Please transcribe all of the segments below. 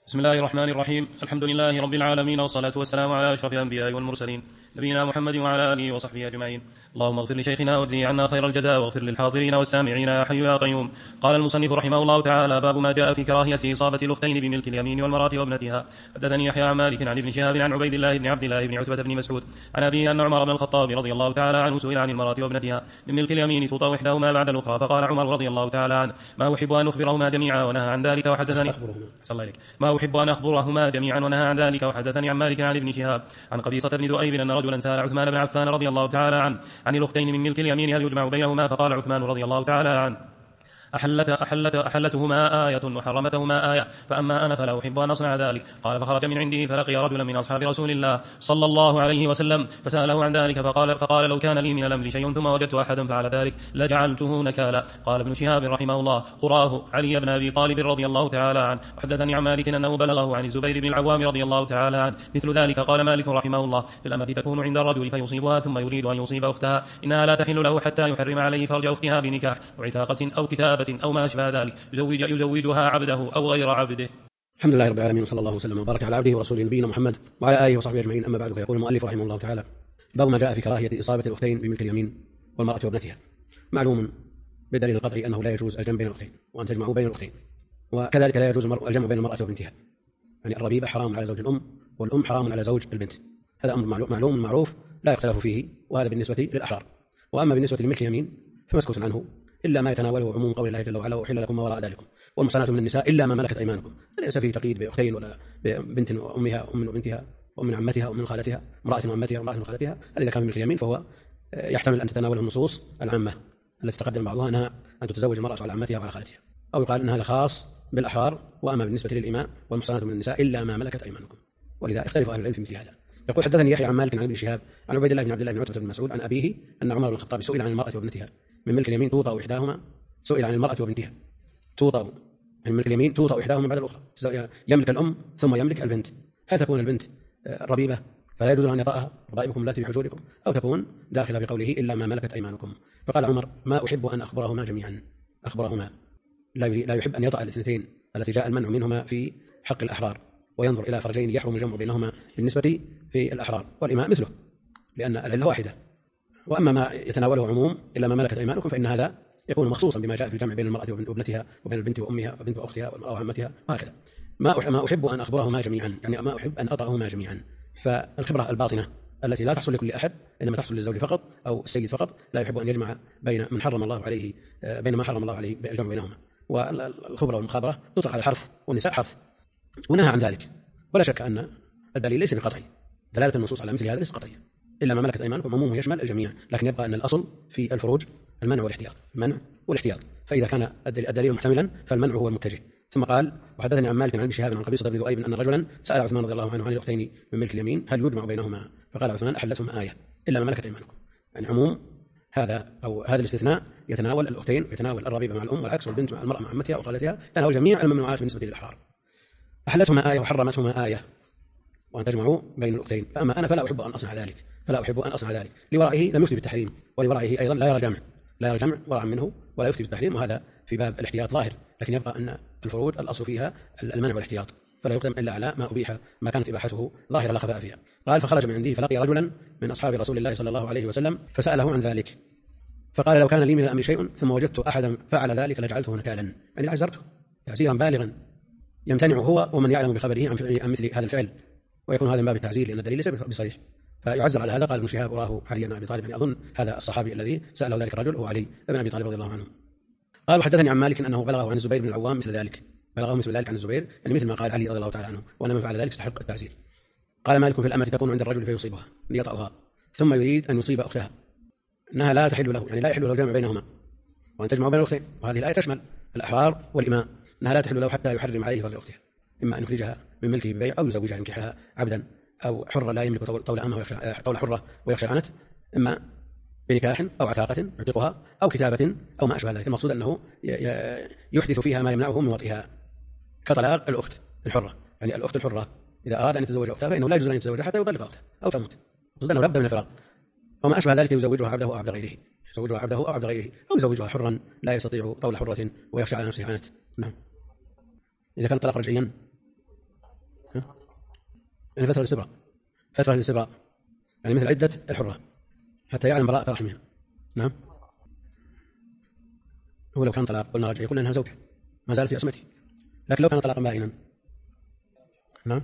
بسم الله الرحمن الرحيم. الحمد لله رب العالمين، والصلاة والسلام على أشرف الأنبياء والمرسلين نبينا محمد وعلى آله وصحبه أجمعين. اللهم اغفر لشيخنا واجزه عنا خير الجزاء، واغفر للحاضرين والسامعين يا حي يا قيوم. قال المصنف رحمه الله تعالى: باب ما جاء في كراهية إصابة الأختين بملك اليمين والمرأة وابنتها. حدثني يحيى عن مالك عن ابن شهاب عن عبيد الله بن عبد الله بن عتبة بن مسعود عن أبيه أن عمر بن الخطاب رضي الله تعالى عنه سئل عن المرأة وابنتها من ملك اليمين توطأ إحداهما بعد الأخرى، فقال عمر رضي الله تعالى عنه: ما أحب أن أخبرهما جميعا ونهى عن ذلك. وحدثني ما أحب أن أخبرهما جميعا ونهى عن ذلك. وحدثني عن مالك عن ابن شهاب عن قبيصة بن ذؤيب أن رجلا سأل عثمان بن عفان رضي الله تعالى عنه عن الأختين من ملك اليمين هل يجمع بينهما، فقال عثمان رضي الله تعالى عنه: أحلتهما آية وحرمتهما آية، فأما أنا فلا أحب أن أصنع ذلك. قال: فخرج من عنده فلقي رجلا من أصحاب رسول الله صلى الله عليه وسلم فسأله عن ذلك، فقال: لو كان لي من الأمر شيء ثم وجدت أحدا فعل ذلك لجعلته نكالا. قال ابن شهاب رحمه الله: قراه علي بن أبي طالب رضي الله تعالى عنه. وحدثني عن مالك أنه بلغه عن الزبير بن العوام رضي الله تعالى عنه مثل ذلك. قال مالك رحمه الله: في الأمة تكون عند الرجل فيصيبها ثم يريد أن يصيب أختها، إنها لا تحل له حتى يحرم عليه فرج أختها بنكاح وعتاقة أو كتابة أو ما أشبه ذلك، يزوجها عبده أو غير عبده. الحمد لله رب العالمين، وصلى الله وسلم وبارك على عبده ورسوله نبينا محمد وعلى آله وصحبه أجمعين. أما بعد، فيقول المؤلف رحمه الله تعالى: باب ما جاء في كراهية إصابة الأختين بملك اليمين والمرأة وابنتها. معلوم بدليل القطعي أنه لا يجوز الجمع بين الأختين وأن تجمعوا بين الأختين، وكذلك لا يجوز الجمع بين المرأة وبنتها، يعني الربيبة حرام على زوج الأم والأم حرام على زوج البنت. هذا أمر معلوم معروف لا يختلف فيه، وهذا بالنسبة للأحرار. وأما بالنسبة لملك اليمين فمسكوت عنه إلا ما يتناوله عموم قول الله جل وعلا: وأحل لكم ما وراء ذلكم والمحصنات من النساء إلا ما ملكت أيمانكم. ليس فيه تقييد بأختين ولا ببنت وأمها، أم وبنتها، ومن عمتها ومن خالتها، امرأة وعمتها وامرأة وخالتها. إذا كان ملك اليمين فهو يحتمل أن تتناوله النصوص العامة التي تقدم بعضها أنها أن تتزوج المرأة على عمتها وعلى خالتها، أو يقال أن هذا خاص بالأحرار. وأما بالنسبة للإماء والمحصنات من النساء إلا ما ملكت أيمانكم. ولذا اختلف أهل العلم في مثل هذا. يقول: حدثني يحيى عن مالك عن ابن شهاب عن عبيد الله بن عبد الله بن عتبة بن مسعود عن أبيه أن عمر بن الخطاب سئل عن المرأة وابنتها من ملك اليمين توطأ إحداهما. سئل عن المرأة وبنتها توطأ من ملك اليمين توطأ إحداهما بعد الأخرى، يملك الأم ثم يملك البنت. هل تكون البنت ربيبة فلا يجوز أن يطأها ربائبكم التي في حجوركم، أو تكون داخلة في قوله إلا ما ملكت أيمانكم؟ فقال عمر: ما أحب أن أخبرهما جميعا. أخبرهما لا يحب أن يطأ الاثنتين التي جاء المنع منهما في حق الأحرار، وينظر إلى فرجين يحرم الجمع بينهما بالنسبة في الأحرار، والإماء مثله لأن العلة واحدة. وأما ما يتناوله عموم إلا ما ملكت أيمانكم فإن هذا يكون مخصوصا بما جاء في الجمع بين المرأة وابنتها وبين البنت وأمها وبنت وأختها والمرأة وعمتها وهكذا. ما أحب أن أخبرهما جميعا، يعني ما أحب أن أطأهما جميعا. فالخبرة الباطنة التي لا تحصل لكل أحد إنما تحصل للزوج فقط أو السيد فقط، لا يحب أن يجمع بين من حرم الله عليه بين ما حرم الله عليه الجمع بينهما. والخبرة والمخابرة تطلق على الحرث والنساء حرث، ونهى عن ذلك. ولا شك أن الدليل ليس بقطعي، دلالة النصوص على مثل هذا ليس قطعية. إلا ما ملكت أيمانكم عمومه يشمل الجميع، لكن يبقى أن الأصل في الفروج المنع والاحتياط. فإذا كان الدليل محتملا فالمنع هو المتجه. ثم قال: وحدثني عن مالك عن ابن شهاب عن قبيصة بن ذؤيب أن رجلا سأل عثمان رضي الله عنه عن الأختين من ملك اليمين هل يجمع بينهما، فقال عثمان: أحلتهما آية إلا ما ملكت أيمانكم. يعني عموم هذا الاستثناء يتناول الأختين ويتناول الربيبة مع الأم والعكس، والبنت مع المرأة مع عمتها وخالتها، يتناول جميع الممنوعات بالنسبة للأحرار. أحلتهما آية وحرمتهما آية، وأن تجمعوا بين الأختين. فأما أنا فلا أحب أن أصنع ذلك. لورائه لم يفتي بالتحريم، ولورائه أيضا لا يرى جمع ورع منه ولا يفتي بالتحريم، وهذا في باب الاحتياط ظاهر. لكن يبقى أن الفروج الأصل فيها المنع والاحتياط، فلا يقدم إلا على ما أبيح، ما كانت إباحته ظاهرة لا خفاء فيها. قال: فخرج من عندي فلقي رجلا من أصحاب رسول الله صلى الله عليه وسلم فسأله عن ذلك، فقال: لو كان لي من الأمر شيء ثم وجدت أحدا فعل ذلك لجعلته نكالا. يعني عزرته تعزيرا بالغا يمتنع هو ومن يعلم بخبره عن مثل هذا الفعل، ويكون هذا من باب التعزير لأن الدليل ليس بصريح، فيعزر على هذا. قال ابن شهاب: وراه علي بن أبي طالب. يعني أظن هذا الصحابي الذي سأله ذلك الرجل هو علي بن أبي طالب رضي الله عنه. قال: وحدثني عن مالك أنه بلغه عن الزبير بن العوام مثل ذلك، عن الزبير، يعني مثل ما قال علي رضي الله تعالى عنه، وأن من فعل ذلك يستحق التعزير. قال مالك: في الأمة تكون عند الرجل فيصيبها ليطأها ثم يريد أن يصيب أختها، إنها لا تحل له، يعني لا يحل له الجمع بينهما وأن تجمع بين الأختين. وهذه الآية تشمل الأحرار والإماء، أنها لا تحل له حتى يحرم عليه فرج أختها، إما أن يخرجها من ملكه ببيع أو يزوجها ينكحها عبدا أو حرة لا يملك طول أمه طول حرة ويخشى عنت، إما بنكاح أو عتاقة يعتقها أو كتابة أو ما أشبه ذلك. المقصود أنه يحدث فيها ما يمنعه من وطئها، كطلاق الأخت الحرة. يعني الأخت الحرة إذا أراد أن يتزوج أختها فإنه لا يجوز أن يتزوجها حتى يطلق أختها أو تموت، المقصود أنه لابد من الفراق. وما أشبه ذلك يزوجها عبده أو عبد غيره، أو يزوجها حرا لا يستطيع طول حرة ويخشى على نفسه عنت. نعم. إذا كان الطلاق رجعيا يعني فترة الاستبراء يعني مثل عدة الحرة حتى يعلم براءة رحمها. نعم. هو لو كان طلاق قلنا رجعي قلنا أنها زوجة ما زالت في عصمته، لكن لو كان طلاقا بائنا. نعم.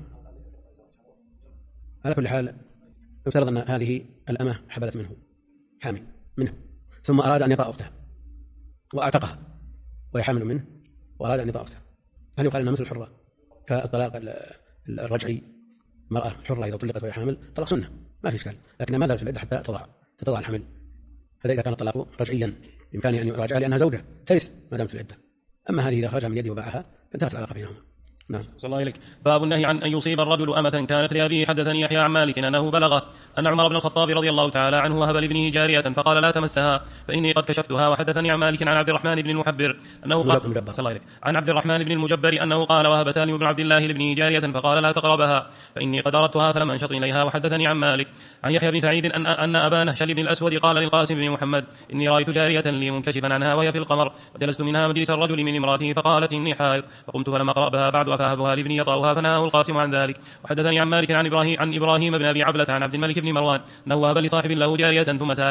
على كل حال يفترض أن هذه الأمة حبلت حامل منه ثم أراد أن يطأ أختها وأعتقها وهي حامل منه وأراد أن يطأ أختها، هل يقال أنها مثل الحرة كالطلاق الرجعي؟ المرأة حرة إذا طلقت وهي حامل طلاق سنة ما في إشكال، لكنها ما زالت في العدة حتى تضع الحمل. هذا إذا كان الطلاق رجعيا بإمكانه أن يراجعها لأنها زوجة ترث ما دامت في العدة. أما هذه إذا خرجها من يده وباعها فانتهت العلاقة بينهما. نعم. صلى الله عليك. باب النهي عن أن يصيب الرجل أمة كانت لأبيه. حدثني يحيى عن مالك أنه بلغه أن عمر بن الخطاب رضي الله تعالى عنه وهب لابنه جارية فقال لا تمسها فإني قد كشفتها. وحدثني عن مالك عن عبد الرحمن بن المحبر أنه قال صلى الله عليك عن عبد الرحمن بن المجبر أنه قال وهب سالم بن عبد الله لابنه جارية فقال لا تقربها فإني قد أردتها فلم أنشط إليها. وحدثني عن مالك عن يحيى بن سعيد أن أبا نهشل بن الأسود قال للقاسم بن محمد إني رأيت جارية لي منكشفا عنها وهي في القمر وجلست منها مجلس الرجل من امرأته فقالت إني حائض فقمت فلم أقربها بعد فأهبها لابني يطأها فنهاه القاسم عن ذلك. وحدثني عن مالك عن إبراهيم بن أبي عبلة عن عبد الملك بن مروان أنه وهب لصاحب له جارية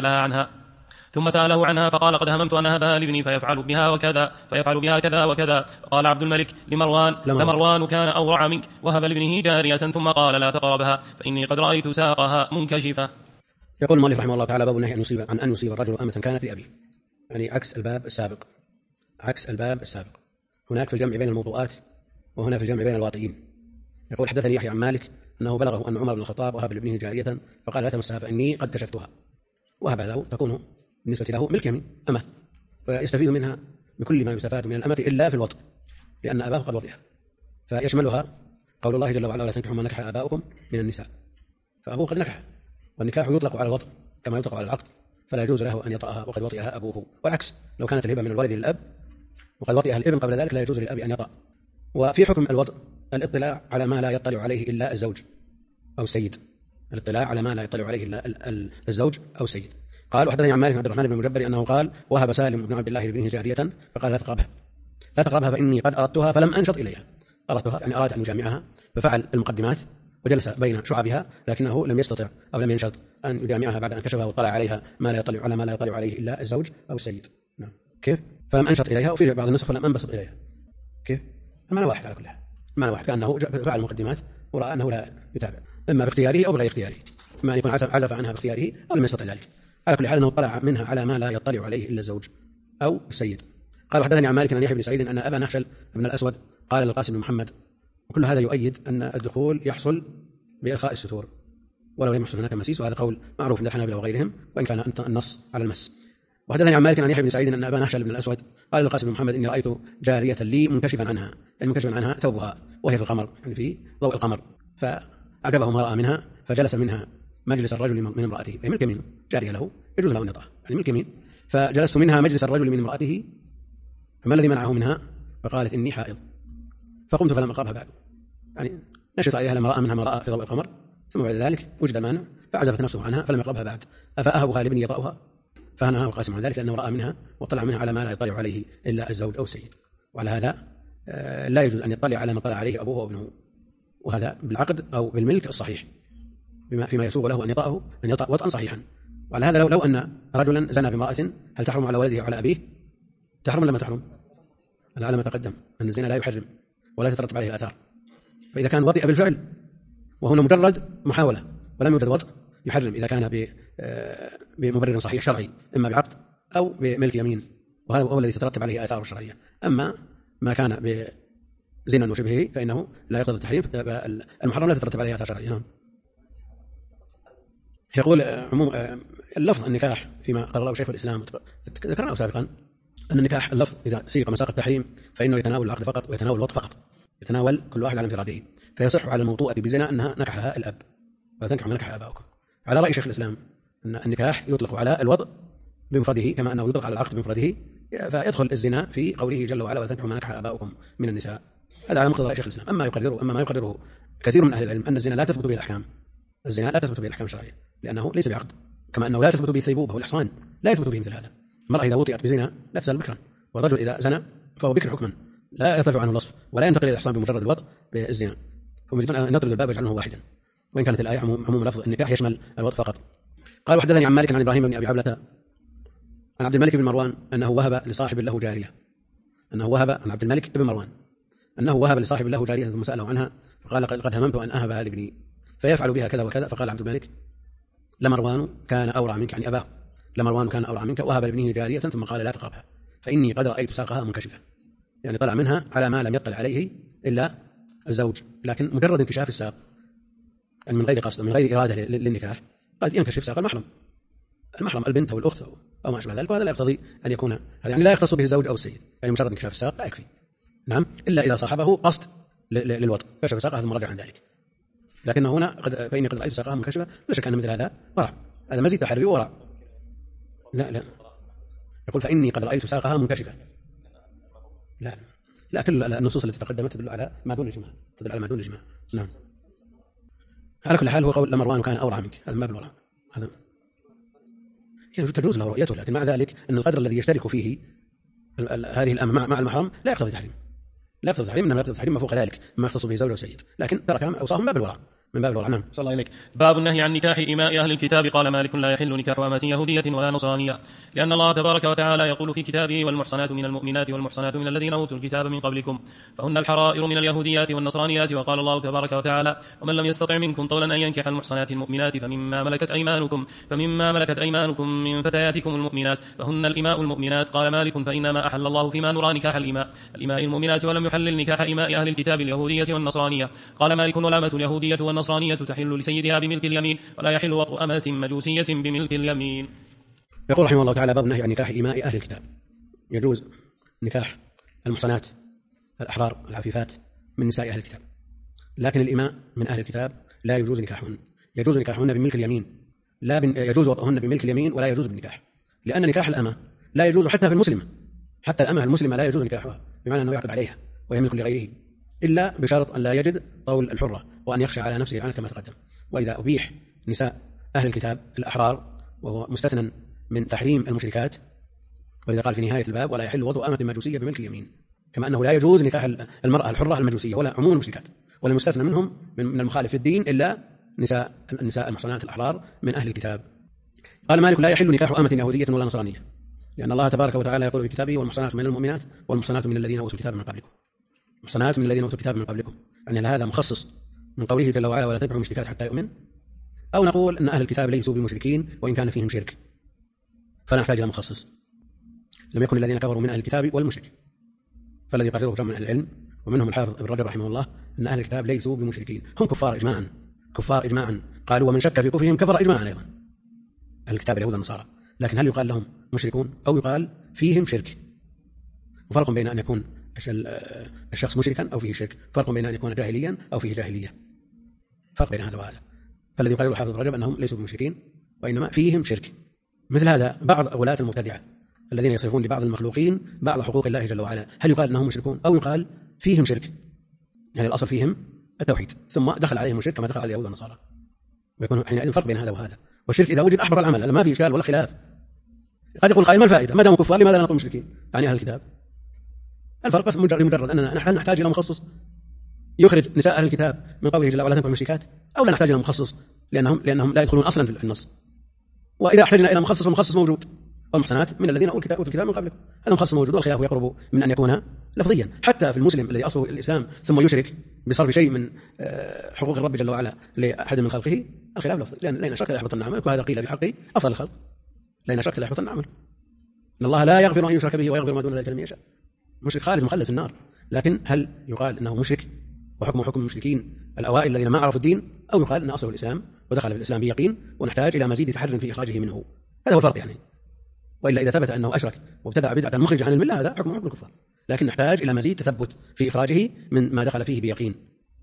ثم سأله عنها فقال قد هممت أن أهبها لابني فيفعل بها كذا وكذا. قال عبد الملك لمروان كان أورع منك وهب لابنه جارية ثم قال لا تقربها فإني قد رأيت ساقها منكشفة. يقول المؤلف رحمه الله تعالى باب النهي عن أن يصيب الرجل أمة كانت لأبيه، يعني عكس الباب السابق. هناك في الجمع بين الموضوعات وهنا في الجمع بين الواطئين. يقول حدثني يحيى عن مالك أنه بلغه أن عمر بن الخطاب وهب لابنه جارية فقال لا تمسها فإني قد كشفتها، وهب له تكون بالنسبة له ملك يمين أمة، فيستفيد منها بكل ما يستفاد من الأمة إلا في الوطء لأن أباه قد وطئها، فيشملها قول الله جل وعلا ولا تنكحوا ما نكح آباؤكم من النساء، فأبوه قد نكح، والنكاح يطلق على الوطء كما يطلق على العقد، فلا يجوز له أن يطأها وقد وطئها أبوه، والعكس لو كانت الهبة من الولد للأب وقد وطئها الابن قبل ذلك لا يجوز للأب أن يطأ. وفي حكم الوطء الاطلاع على ما لا يطلع عليه إلا الزوج أو السيد، الاطلاع على ما لا يطلع عليه إلا الزوج أو السيد. قال وحدثني عن مالك عبد الرحمن بن المجبر أنه قال وهب سالم بن عبد الله لابنه جارية فقال لا تقربها فإني قد أردتها فلم أنشط إليها. أردتها يعني أراد أن يجامعها ففعل المقدمات وجلس بين شعبها لكنه لم يستطع أو لم ينشط أن يجامعها بعد أن كشفها وطلع عليها ما لا يطلع عليه إلا الزوج أو السيد. نعم. كيف؟ فلم أنشط إليها، وفي بعض النسخ فلم أنبسط إليها. كيف؟ المعنى واحد على كل حال، المعنى واحد كأنه فعل المقدمات ورأى أنه لا يتابع إما باختياره أو بغير اختياره، إما أن يكون عزف عنها باختياره أو لم يستطع ذلك. على كل حال أنه طلع منها على ما لا يطلع عليه إلا الزوج أو السيد. قال وحدثني عن مالك عن يحيى بن سعيد أن أبا نهشل بن الأسود قال للقاسم بن محمد، وكل هذا يؤيد أن الدخول يحصل بإلقاء الستور ولو لم يحصل هناك مسيس، وهذا قول معروف عند الحنابلة وغيرهم وإن كان النص على المس. وحدثني عن مالك عن يحيى بن سعيد أن أبا نهشل بن الأسود قال للقاسم بن محمد إني رأيت جارية لي منكشفا عنها ثوبها وهي في القمر، يعني في ضوء القمر، فأعجبه ما رأى منها فجلس منها مجلس الرجل من امرأته، أي ملك يمين جارية له يجوز له أن يطأها، يعني ملك يمين، فجلست منها مجلس الرجل من امرأته فما الذي منعه منها؟ فقالت إني حائض فقمت فلم أقربها بعد، يعني نشط عليها لما رأى منها ما رأى في ضوء القمر، ثم بعد ذلك وجد المانع فعزفت نفسه عنها فلم يقربها بعد، أفأهبها لابني يطأها؟ فنهاه القاسم عن ذلك لأنه رأى منها وطلع منها على ما لا يطلع عليه إلا الزوج أو السيد، وعلى هذا لا يجوز أن يطلع على ما طلع عليه أبوه وابنه، وهذا بالعقد أو بالملك الصحيح فيما يسوغ له أن يطأ وطئا صحيحا. وعلى هذا لو أن رجلا زنى بامرأة هل تحرم على ولده وعلى أبيه؟ تحرم لما تحرم؟ على ما تقدم أن الزنا لا يحرم ولا تترتب عليه الآثار، فإذا كان وطئ بالفعل وهنا مجرد محاولة ولم يوجد وطئ يحرم إذا كان بمبرر صحيح شرعي إما بعقد أو بملك يمين، وهذا هو الذي تترتب عليه آثار الشرعية. أما ما كان بزنا وشبهه فإنه لا يقتضي التحريم، المحرم لا تترتب عليه آثار شرعية. يقول عموم اللفظ النكاح فيما قرره شيخ الإسلام ذكرناه سابقا أن النكاح اللفظ إذا سيق مساق التحريم فإنه يتناول العقد فقط ويتناول الوطء فقط، يتناول كل واحد على انفراده، فيصح على الموطوءة بزنا أنها نكحها الأب ولا تنكح ما نكح آباؤكم. على رأي شيخ الإسلام أن النكاح يطلق على الوطء بمفرده كما أنه يطلق على العقد بمفرده، فيدخل الزنا في قوله جل وعلا ولا تنكحوا ما نكح آباؤكم من النساء. هذا على مقتضى رأي شيخ الإسلام. أما ما يقرره كثير من أهل العلم أن الزنا لا تثبت به الأحكام، الزنا لا تثبت به الأحكام الشرعية لأنه ليس بعقد، كما أنه لا تثبت به الثيبوبة والإحصان لا يثبت به مثل هذا. المرأة إذا وطئت بزنا لا تزال بكرا، والرجل إذا زنى فهو بكر حكما لا يرتفع عنه الوصف ولا ينتقل إلى الإحصان بمجرد الوطء بالزنا، هم يريدون أن نطرد الباب ويجعلونه واحدا. وإن كانت الآية عموم لفظ النكاح يشمل الوطء فقط. قال وحدثني عن مالك عن إبراهيم بن أبي عبلة عن عبد الملك بن مروان أنه وهب لصاحب له جارية، عن عبد الملك بن مروان أنه وهب لصاحب له جارية ثم سأله عنها فقال قد هممت أن أهبها لابني فيفعل بها كذا وكذا. فقال عبد الملك لمروان كان أورع منك، يعني أباه لمروان كان أورع منك، وهب لابنه جارية ثم قال لا تقربها فإني قد رأيت ساقها منكشفة، يعني طلع منها على ما لم يطلع عليه إلا الزوج، لكن مجرد انكشاف الساق يعني من غير قصد من غير إرادة للنكاح قد ينكشف ساق المحرم البنت أو الأخت أو ما أشبه ذلك، وهذا لا يقتضي أن يكون هذا يعني لا يختص به الزوج أو السيد، يعني مجرد انكشاف الساق لا يكفي، نعم، إلا إذا صاحبه قصد للوطء كشف ساقها ثم رجع عن ذلك. لكن هنا فإني قد رأيت ساقها منكشفة، لا شك أن مثل هذا ورع، هذا مزيد تحري ورع. لا يقول فإني قد رأيت ساقها منكشفة، لا كل النصوص التي تقدمت تدل على ما دون الإجماع، نعم. على كل حال هو قول لمروان كان أورع منك، هذا ما بالورع، هذا يعني تجوز له رؤيته، لكن مع ذلك أن القدر الذي يشترك فيه هذه الأمة مع المحرم لا يقتضي تحريم، إنما يقتضي تحريم ما فوق ذلك ما يختص به زوج وسيد، لكن ترك أوصاهم من باب الورع. نعم. صلى الله عليك. باب النهي عن نكاح إماء أهل الكتاب. قال مالك لا يحل نكاح أمة يهودية ولا نصرانية، لأن الله تبارك وتعالى يقول في كتابه والمحصنات من المؤمنات والمحصنات من الذين أوتوا الكتاب من قبلكم فهن الحرائر من اليهوديات والنصرانيات. وقال الله تبارك وتعالى ومن لم يستطع منكم طولا أن ينكح المحصنات المؤمنات فمما ملكت أيمانكم من فتياتكم المؤمنات فهن الإماء المؤمنات. قال مالك فإنما أحل الله فيما نرى نكاح الإماء المؤمنات ولم يحلل نكاح إماء أهل الكتاب اليهودية والنصرانية. قال مالك والأمة اليهودية والنصرانية تحل لسيدها بملك اليمين ولا يحل وطء أمة مجوسية بملك اليمين. يقول رحمه الله تعالى باب النهي عن نكاح إماء أهل الكتاب. يجوز نكاح المحصنات الأحرار العفيفات من نساء أهل الكتاب، لكن الإماء من أهل الكتاب لا يجوز نكاحهن، يجوز نكاحهن بملك اليمين، يجوز وطئهن بملك اليمين ولا يجوز بالنكاح، لأن نكاح الأمة لا يجوز حتى في المسلمة، حتى الأمة المسلمة لا يجوز نكاحها، بمعنى أنه يعقد عليها ويملك لغيره إلا بشرط أن لا يجد طول الحرة وأن يخشى على نفسه العنة كما تقدم. وإذا أبيح نساء أهل الكتاب الأحرار وهو مستثنى من تحريم المشركات، ولذا قال في نهاية الباب ولا يحل وطء أمة مجوسية بملك اليمين، كما أنه لا يجوز نكاح المرأة الحرة المجوسية ولا عموم المشركات، ولا مستثنى منهم من المخالف في الدين إلا النساء المحصنات الأحرار من أهل الكتاب. قال مالك لا يحل نكاح أمة يهودية ولا نصرانية، لأن الله تبارك وتعالى يقول في كتابه والمحصنات من المؤمنات والمحصنات من الذين أوتوا الكتاب من قبلكم، محصنات من الذين أوتوا الكتاب من قبلكم، يعني هذا مخصص من قوله جل وعلا ولا تنكحوا المشركات حتى يؤمن، أو نقول أن أهل الكتاب ليسوا بمشركين وإن كان فيهم شرك فلا نحتاج إلى مخصص، لم يكن الذين كفروا من أهل الكتاب والمشركين. فالذي قرره جمع من أهل العلم ومنهم الحافظ ابن رجب رحمه الله أن أهل الكتاب ليسوا بمشركين، هم كفار إجماعا، قالوا ومن شك في كفرهم كفر إجماعا أيضا أهل الكتاب اليهود والنصارى، لكن هل يقال لهم مشركون أو يقال فيهم شرك؟ وفرق بين أن يكون الشخص مشركا أو فيه شرك، فرق بين أن يكون جاهليا أو فيه جاهلية، فرق بين هذا وهذا. فالذي قال الحافظ ابن رجب أنهم ليسوا بمشركين وإنما فيهم شرك. مثل هذا بعض ولاة المبتدعة الذين يصرفون لبعض المخلوقين بعض حقوق الله جل وعلا، هل يقال أنهم مشركون أو يقال فيهم شرك؟ يعني الأصل فيهم التوحيد ثم دخل عليهم الشرك كما دخل على اليهود والنصارى، ويكون حينئذ فرق بين هذا وهذا. والشرك إذا وجد أحبط العمل، هذا ما في إشكال ولا خلاف. قد يقول قائل ما الفائدة ما داموا كفار لماذا لا نقول مشركين يعني أهل الكتاب؟ الفرق بس مجرد أننا نحن نحتاج إلى مخصص يخرج نساء أهل الكتاب من قوله جل وعلا تنكحوا المشركات، أو لا نحتاج إلى مخصص لأنهم لا يدخلون أصلا في النص. وإذا احتجنا إلى مخصص فالمخصص موجود، والمحصنات من الذين أوتوا الكتاب من قبلكم، هذا مخصص موجود، والخلاف يقرب من أن يكون لفظيا. حتى في المسلم الذي أصله الإسلام ثم يشرك بصرف شيء من حقوق الرب جل وعلا لأحد من خلقه، الخلاف لفظي، لأن أشركت لا يحبطن عملك، وهذا قيل بحق أفضل الخلق، لأن أشركت لا يحبطن عملك، إن الله لا يغفر أن يشرك به ويغفر ما دون ذلك لمن يشاء. مشرك خالد مخلد في النار، لكن هل يقال أنه مشرك وحكم حكم المشركين الأوائل الذين ما عرفوا الدين، أو يقال أن أصله الإسلام ودخل في الإسلام بيقين ونحتاج إلى مزيد تحرر في إخراجه منه؟ هذا هو الفرق يعني. وإلا إذا ثبت أنه أشرك وابتدع بدعة مخرجة عن الملة هذا حكم الكفار، لكن نحتاج إلى مزيد تثبت في إخراجه من ما دخل فيه بيقين.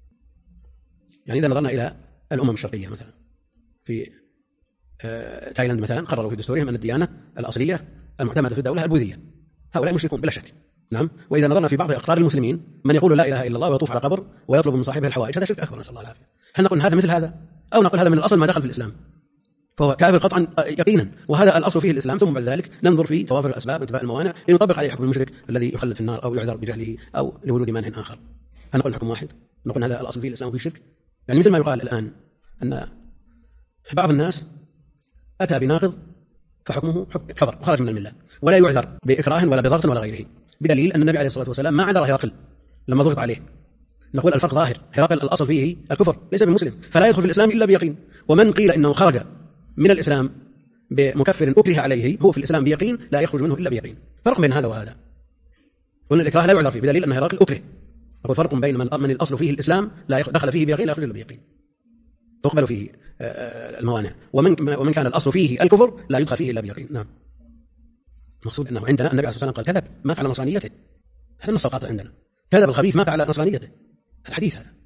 يعني إذا نظرنا إلى الأمم الشرقية مثلا في تايلاند مثلا، قرروا في دستورهم أن الديانة الأصلية المعتمدة في الدولة البوذية، هؤلاء مشركون بلا شك، نعم. وإذا نظرنا في بعض أقطار المسلمين من يقول لا إله إلا الله ويطوف على قبر ويطلب من صاحبه الحوائج، هذا شرك أكبر نسأل الله العافية. هل نقول هذا مثل هذا، أو نقول هذا من الأصل ما دخل في الإسلام فهو كافر قطعا يقينا، وهذا الأصل فيه الإسلام، ثم بعد ذلك ننظر في توافر الأسباب وانتفاء الموانع لنطبق عليه حكم المشرك الذي يخلد في النار أو يعذر بجهله أو لوجود مانع آخر. هل نقول حكم واحد، نقول هذا الأصل فيه الإسلام وفيه الشرك؟ يعني مثل ما يقال الآن أن بعض الناس أتى بناقض فحكمه حكم كفر وخرج من الملة، ولا يعذر بإكراه ولا بضغط ولا غيره، بدليل أن النبي عليه الصلاة والسلام ما عذر هرقل لما ضغط عليه. نقول الفرق ظاهر، هرقل الأصل فيه الكفر ليس بمسلم، فلا يدخل في الإسلام إلا بيقين. ومن قيل إنه خرج من الإسلام بمكفر أكره عليه هو في الإسلام بيقين لا يخرج منه إلا بيقين. فرق بين هذا وهذا، وأن الإكراه لا يعذر فيه بدليل أن هرقل أكره. نقول فرق بين من الأصل فيه الإسلام لا دخل فيه بيقين لا يخرج إلا بيقين، تقبل فيه الموانع، ومن كان الأصل فيه الكفر لا يدخل فيه إلا بيقين. نعم. المقصود أنه عندنا النبي عليه الصلاة والسلام قال كذب مات على نصرانيته، هذا النص القاطع عندنا، كذب الخبيث مات على نصرانيته، الحديث هذا.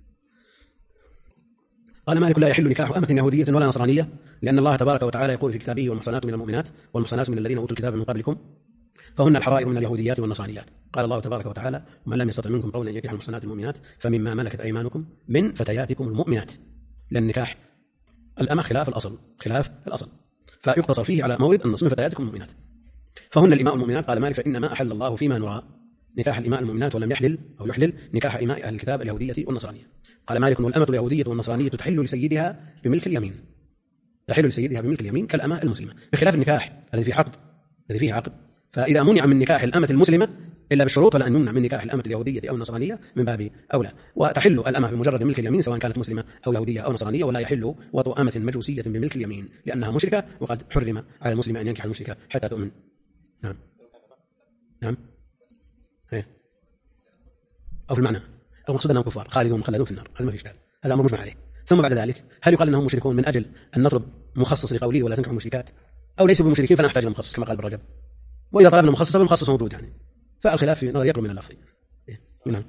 قال مالك لا يحل نكاح أمة يهودية ولا نصرانية، لأن الله تبارك وتعالى يقول في كتابه والمحصنات من المؤمنات والمحصنات من الذين أوتوا الكتاب من قبلكم فهن الحرائر من اليهوديات والنصرانيات. قال الله تبارك وتعالى ومن لم يستطع منكم قولا أن ينكح المحصنات المؤمنات فمما ملكت أيمانكم من فتياتكم المؤمنات، لأن النكاح الأمة خلاف الأصل فيقتصر فيه على مورد النص من فتياتكم المؤمنات. فهن الإماء المؤمنات. قال مالك فإنما أحل الله فيما نرى نكاح الإماء المؤمنات ولم يحلل نكاح إماء أهل الكتاب اليهودية والنصرانية. قال مالك والأمة اليهودية والنصرانية تحل لسيدها بملك اليمين كالأمة المسلمة، بخلاف النكاح الذي فيه عقد. فإذا منع من نكاح الأمة المسلمة إلا بالشروط فلا أن يمنع من نكاح الأمة اليهودية أو النصرانية من باب أولى. وتحل الأمة بمجرد ملك اليمين سواء كانت مسلمة أو يهودية أو نصرانية، ولا يحل وطء أمة مجوسية بملك اليمين لأنها مشركة، وقد حرم على المسلم أن ينكح المشركة حتى تؤمن. نعم. أو في المعنى المقصود أنهم كفار خالدون مخلدون في النار، هذا ما في إشكال، هذا أمر مجمع عليه. ثم بعد ذلك هل يقال أنهم مشركون من أجل أن نطلب مخصص لقوله ولا تنكحوا المشركات، أو ليسوا بمشركين فنحتاج إلى مخصص كما قال ابن رجب؟ وإذا طلبنا مخصص فالمخصص موجود يعني، فالخلاف في نظر يقرب من اللفظ. نعم.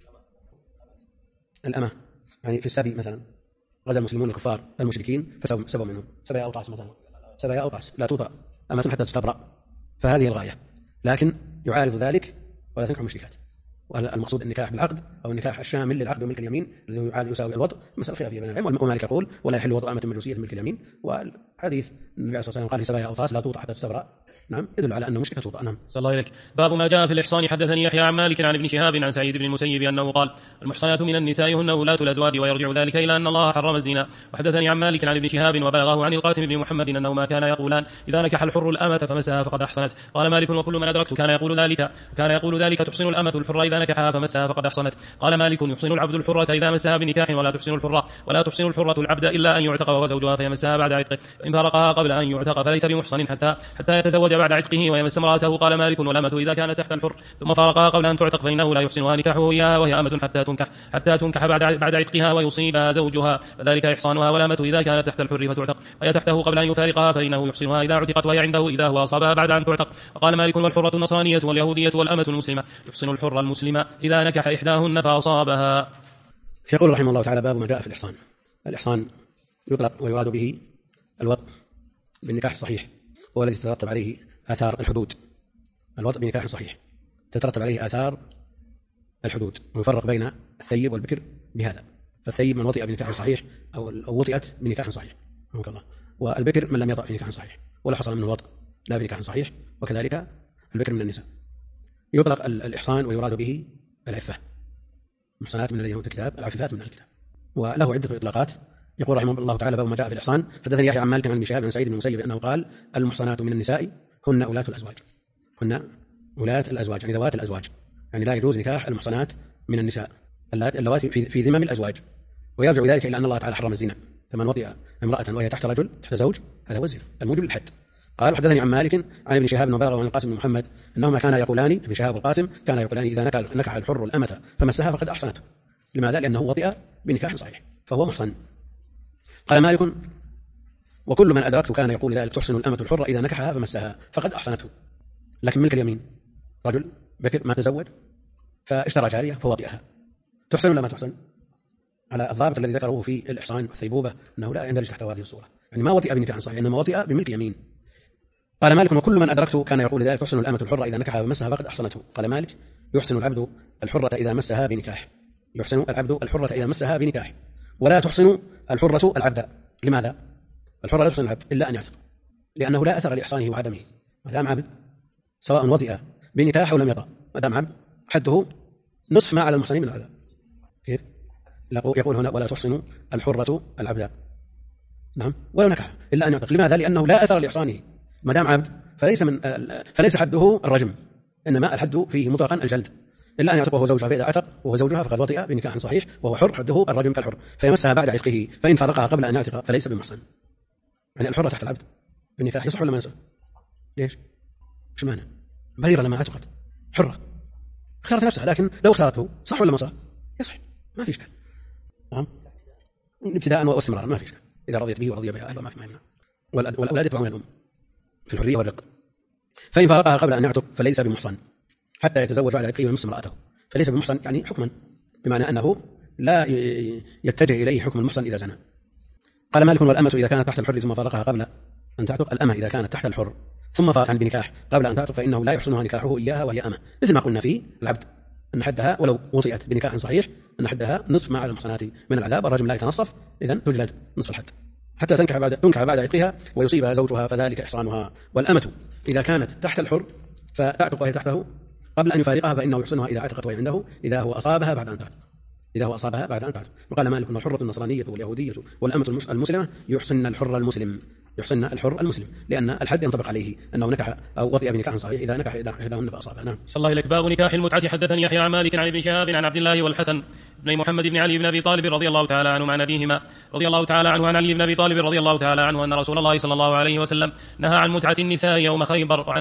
الأمة يعني في السبي مثلا غزا المسلمون الكفار المشركين فسبوا منهم سبايا أوطاس مثلا، سبايا أوطاس لا توطأ أمة حتى تستبرأ، فهذه الغاية، لكن يعارض ذلك ولا تنكحوا المشركات. والمقصود النكاح بالعقد أو النكاح الشامل للعقد وملك اليمين الذي يساوي الوطء، مسألة خلافية بين العلم. ومالك يقول ولا يحل وطء أمة مجوسية ملك اليمين، والحديث النبي عليه الصلاة والسلام قال في سبايا أوطاس لا توطأ حتى تستبرأ، نعم، يدل على أنه مشركة توطأ. نعم. صلى الله عليك. باب ما جاء في الإحصان. حدثني يحيى عن مالك عن ابن شهاب عن سعيد بن المسيب أنه قال المحصنات من النساء هن أولاة الأزواج، ويرجع ذلك إلى أن الله حرم الزنا. وحدثني عن مالك عن ابن شهاب وبلغه عن القاسم بن محمد أنه ما كان يقولان إذا نكح الحر الأمة فمسها فقد أحصنت. قال مالك وكل من أدركت كان يقول ذلك تحصن الأمة الحرة إذا نكحها فمسها فقد أحصنت. قال مالك يحصن العبد الحرة إذا مسها بنكاح ولا تحصن الحرة العبد إلا أن يعتق وهو زوجها فيمسها بعد عتقه، إن فارقها قبل أن يعتق فليس بمحصن حتى يتزوج بعد عتقه ويمس امرأته. قال مالك والأمة إذا كانت تحت الحر ثم فارقها قبل أن تعتق فإنه لا يحصنها نكاحه إياها وهي أمة حتى تنكح بعد عتقها ويصيب زوجها، فذلك إحصانها. والأمة إذا كانت تحت الحر فتعتق وهي تحته قبل أن يفارقها فإنه يحصنها إذا اعتقت وهي عنده إذا هو أصابها بعد أن تعتق. وقال مالك والحرة النصرانية واليهودية والأمة المسلمة يحصن الحر المسلمة إذا نكح إحداهن فأصابها. يقول رحمه الله تعالى باب ما جاء في الإحصان. الإحصان يطلق ويراد به الوطء بالنكاح الصحيح، هو الذي تترتب عليه آثار الحدود. الوطء بنكاح صحيح تترتب عليه آثار الحدود، ويفرق بين الثيب والبكر بهذا. فالثيب من وطئ بنكاح صحيح أو وطئت بنكاح صحيح رحمك الله، والبكر من لم يطأ بنكاح صحيح ولا حصل من الوطء لا بنكاح صحيح، وكذلك البكر من النساء. يطلق الإحصان ويراد به العفة، محصنات من الذين أوتوا الكتاب العفيفات من الكتاب، وله عدة إطلاقات. يقول رحمه الله تعالى باب ما جاء في الإحصان. حدثني يحيى عن مالك عن ابن شهاب عن سعيد بن المسيب أنه قال المحصنات من النساء هن أولاة الأزواج يعني ذوات الأزواج، يعني لا يجوز نكاح المحصنات من النساء اللواتي في ذمم الأزواج، ويرجع ذلك إلى أن الله تعالى حرم الزنا، فمن وطئ امرأة وهي تحت رجل تحت زوج هذا هو الزنا الموجب للحد. قال حدثني عن مالك عن ابن شهاب وبلغه عن القاسم بن محمد أنهما كانا يقولان، ابن شهاب والقاسم كانا يقولان إذا نكح الحر الأمة فمسها فقد أحصنته. لماذا؟ لأنه وطئ بنكاح صحيح فهو محصن. قال مالك وكل من أدركت كان يقول ذلك تحصن الأمة الحرة إذا نكحها فمسها فقد أحصنته. لكن ملك اليمين رجل بكر ما تزوج فاشترى جارية فوطئها، تحصن ولا ما تحصن؟ على الضابط الذي ذكره في الإحصان والثيبوبة أنه لا يندرج تحت هذه الصورة، يعني ما وطئ بنكاح صحيح إنما وطئ بملك يمين. قال مالك وكل من أدركت كان يقول ذلك تحصن الأمة الحرة إذا نكحها فمسها فقد أحصنته. قال مالك يحسن العبد الحرة إذا مسها بنكاح، يحسن العبد الحرة إذا مسها بنكاح، ولا تحصن الحرة العبد. لماذا؟ الحرة لا تحصن العبد إلا أن يعتق، لأنه لا أثر لإحصانه وعدمه، ما دام عبد سواء وطئ بنكاح أو لم يطأ، ما دام عبد حده نصف ما على المحصنين من العذاب. كيف؟ يقول هنا ولا تحصن الحرة العبد، نعم ولو نكح إلا أن يعتق. لماذا؟ لأنه لا أثر لإحصانه، ما دام عبد فليس حده الرجم، إنما الحد فيه مطلقا الجلد، إلا أن يعتق وهو زوجها، فإذا عتق وهو زوجها فقد وطئ بنكاح صحيح وهو حر، حده الرجم كالحر، فيمسها بعد عتقه، فإن فارقها قبل أن يعتق فليس بمحصن. يعني الحرة تحت العبد بالنكاح يصح ولا ما يصح؟ ليش؟ شو معنى؟ بريرة لما عتقت حرة اختارت نفسها، لكن لو اختارته صح ولا ما صح؟ يصح، ما في إشكال. نعم ابتداء واستمرارا ما في إشكال، إذا رضيت به ورضي بها أهله ما في معنى. والأولاد يتبعون الأم في الحرية والرق. فإن فارقها قبل أن يعتق فليس بمحصن حتى يتزوج بعد عتقه ويمس امرأته، فليس بمحصن يعني حكما، بمعنى أنه لا يتجه إليه حكم المحصن إذا زنى. قال مالك والأمة إذا كانت تحت الحر ثم فارقها قبل أن تعتق، الأمة إذا كانت تحت الحر ثم فارقها بنكاح قبل أن تعتق فإنه لا يحصنها نكاحه إياها وهي أمة، مثل ما قلنا في العبد أن حدها ولو وطئت بنكاح صحيح أن حدها نصف ما على المحصنات من العذاب، الرجم لا يتنصف، إذن تجلد نصف الحد حتى تنكح بعد عتقها ويصيبها زوجها فذلك إحصانها. والأمة إذا كانت تحت الحر فتعتق وهي تحته قبل أن يفارقها فإنه يحصنها إذا عتقت وهي عنده، إذا هو أصابها بعد أن تعتق. وقال مالك الحرة النصرانية واليهودية والأمة المسلمة يحصن الحر المسلم، لأن الحد ينطبق عليه أنه نكح أو وطئ بنكاح صحيح إذا نكح إحداهن فأصابها. نعم. صلى الله إليك. باب نكاح المتعة. حدثني يحيى عن مالك عن ابن شهاب عن عبد الله والحسن بن محمد بن علي بن أبي طالب رضي الله تعالى عنه عن أبيهما رضي الله تعالى عنه عن علي بن أبي طالب رضي الله تعالى عنه أن رسول الله صلى الله عليه وسلم نهى عن متعة النساء يوم خيبر وعن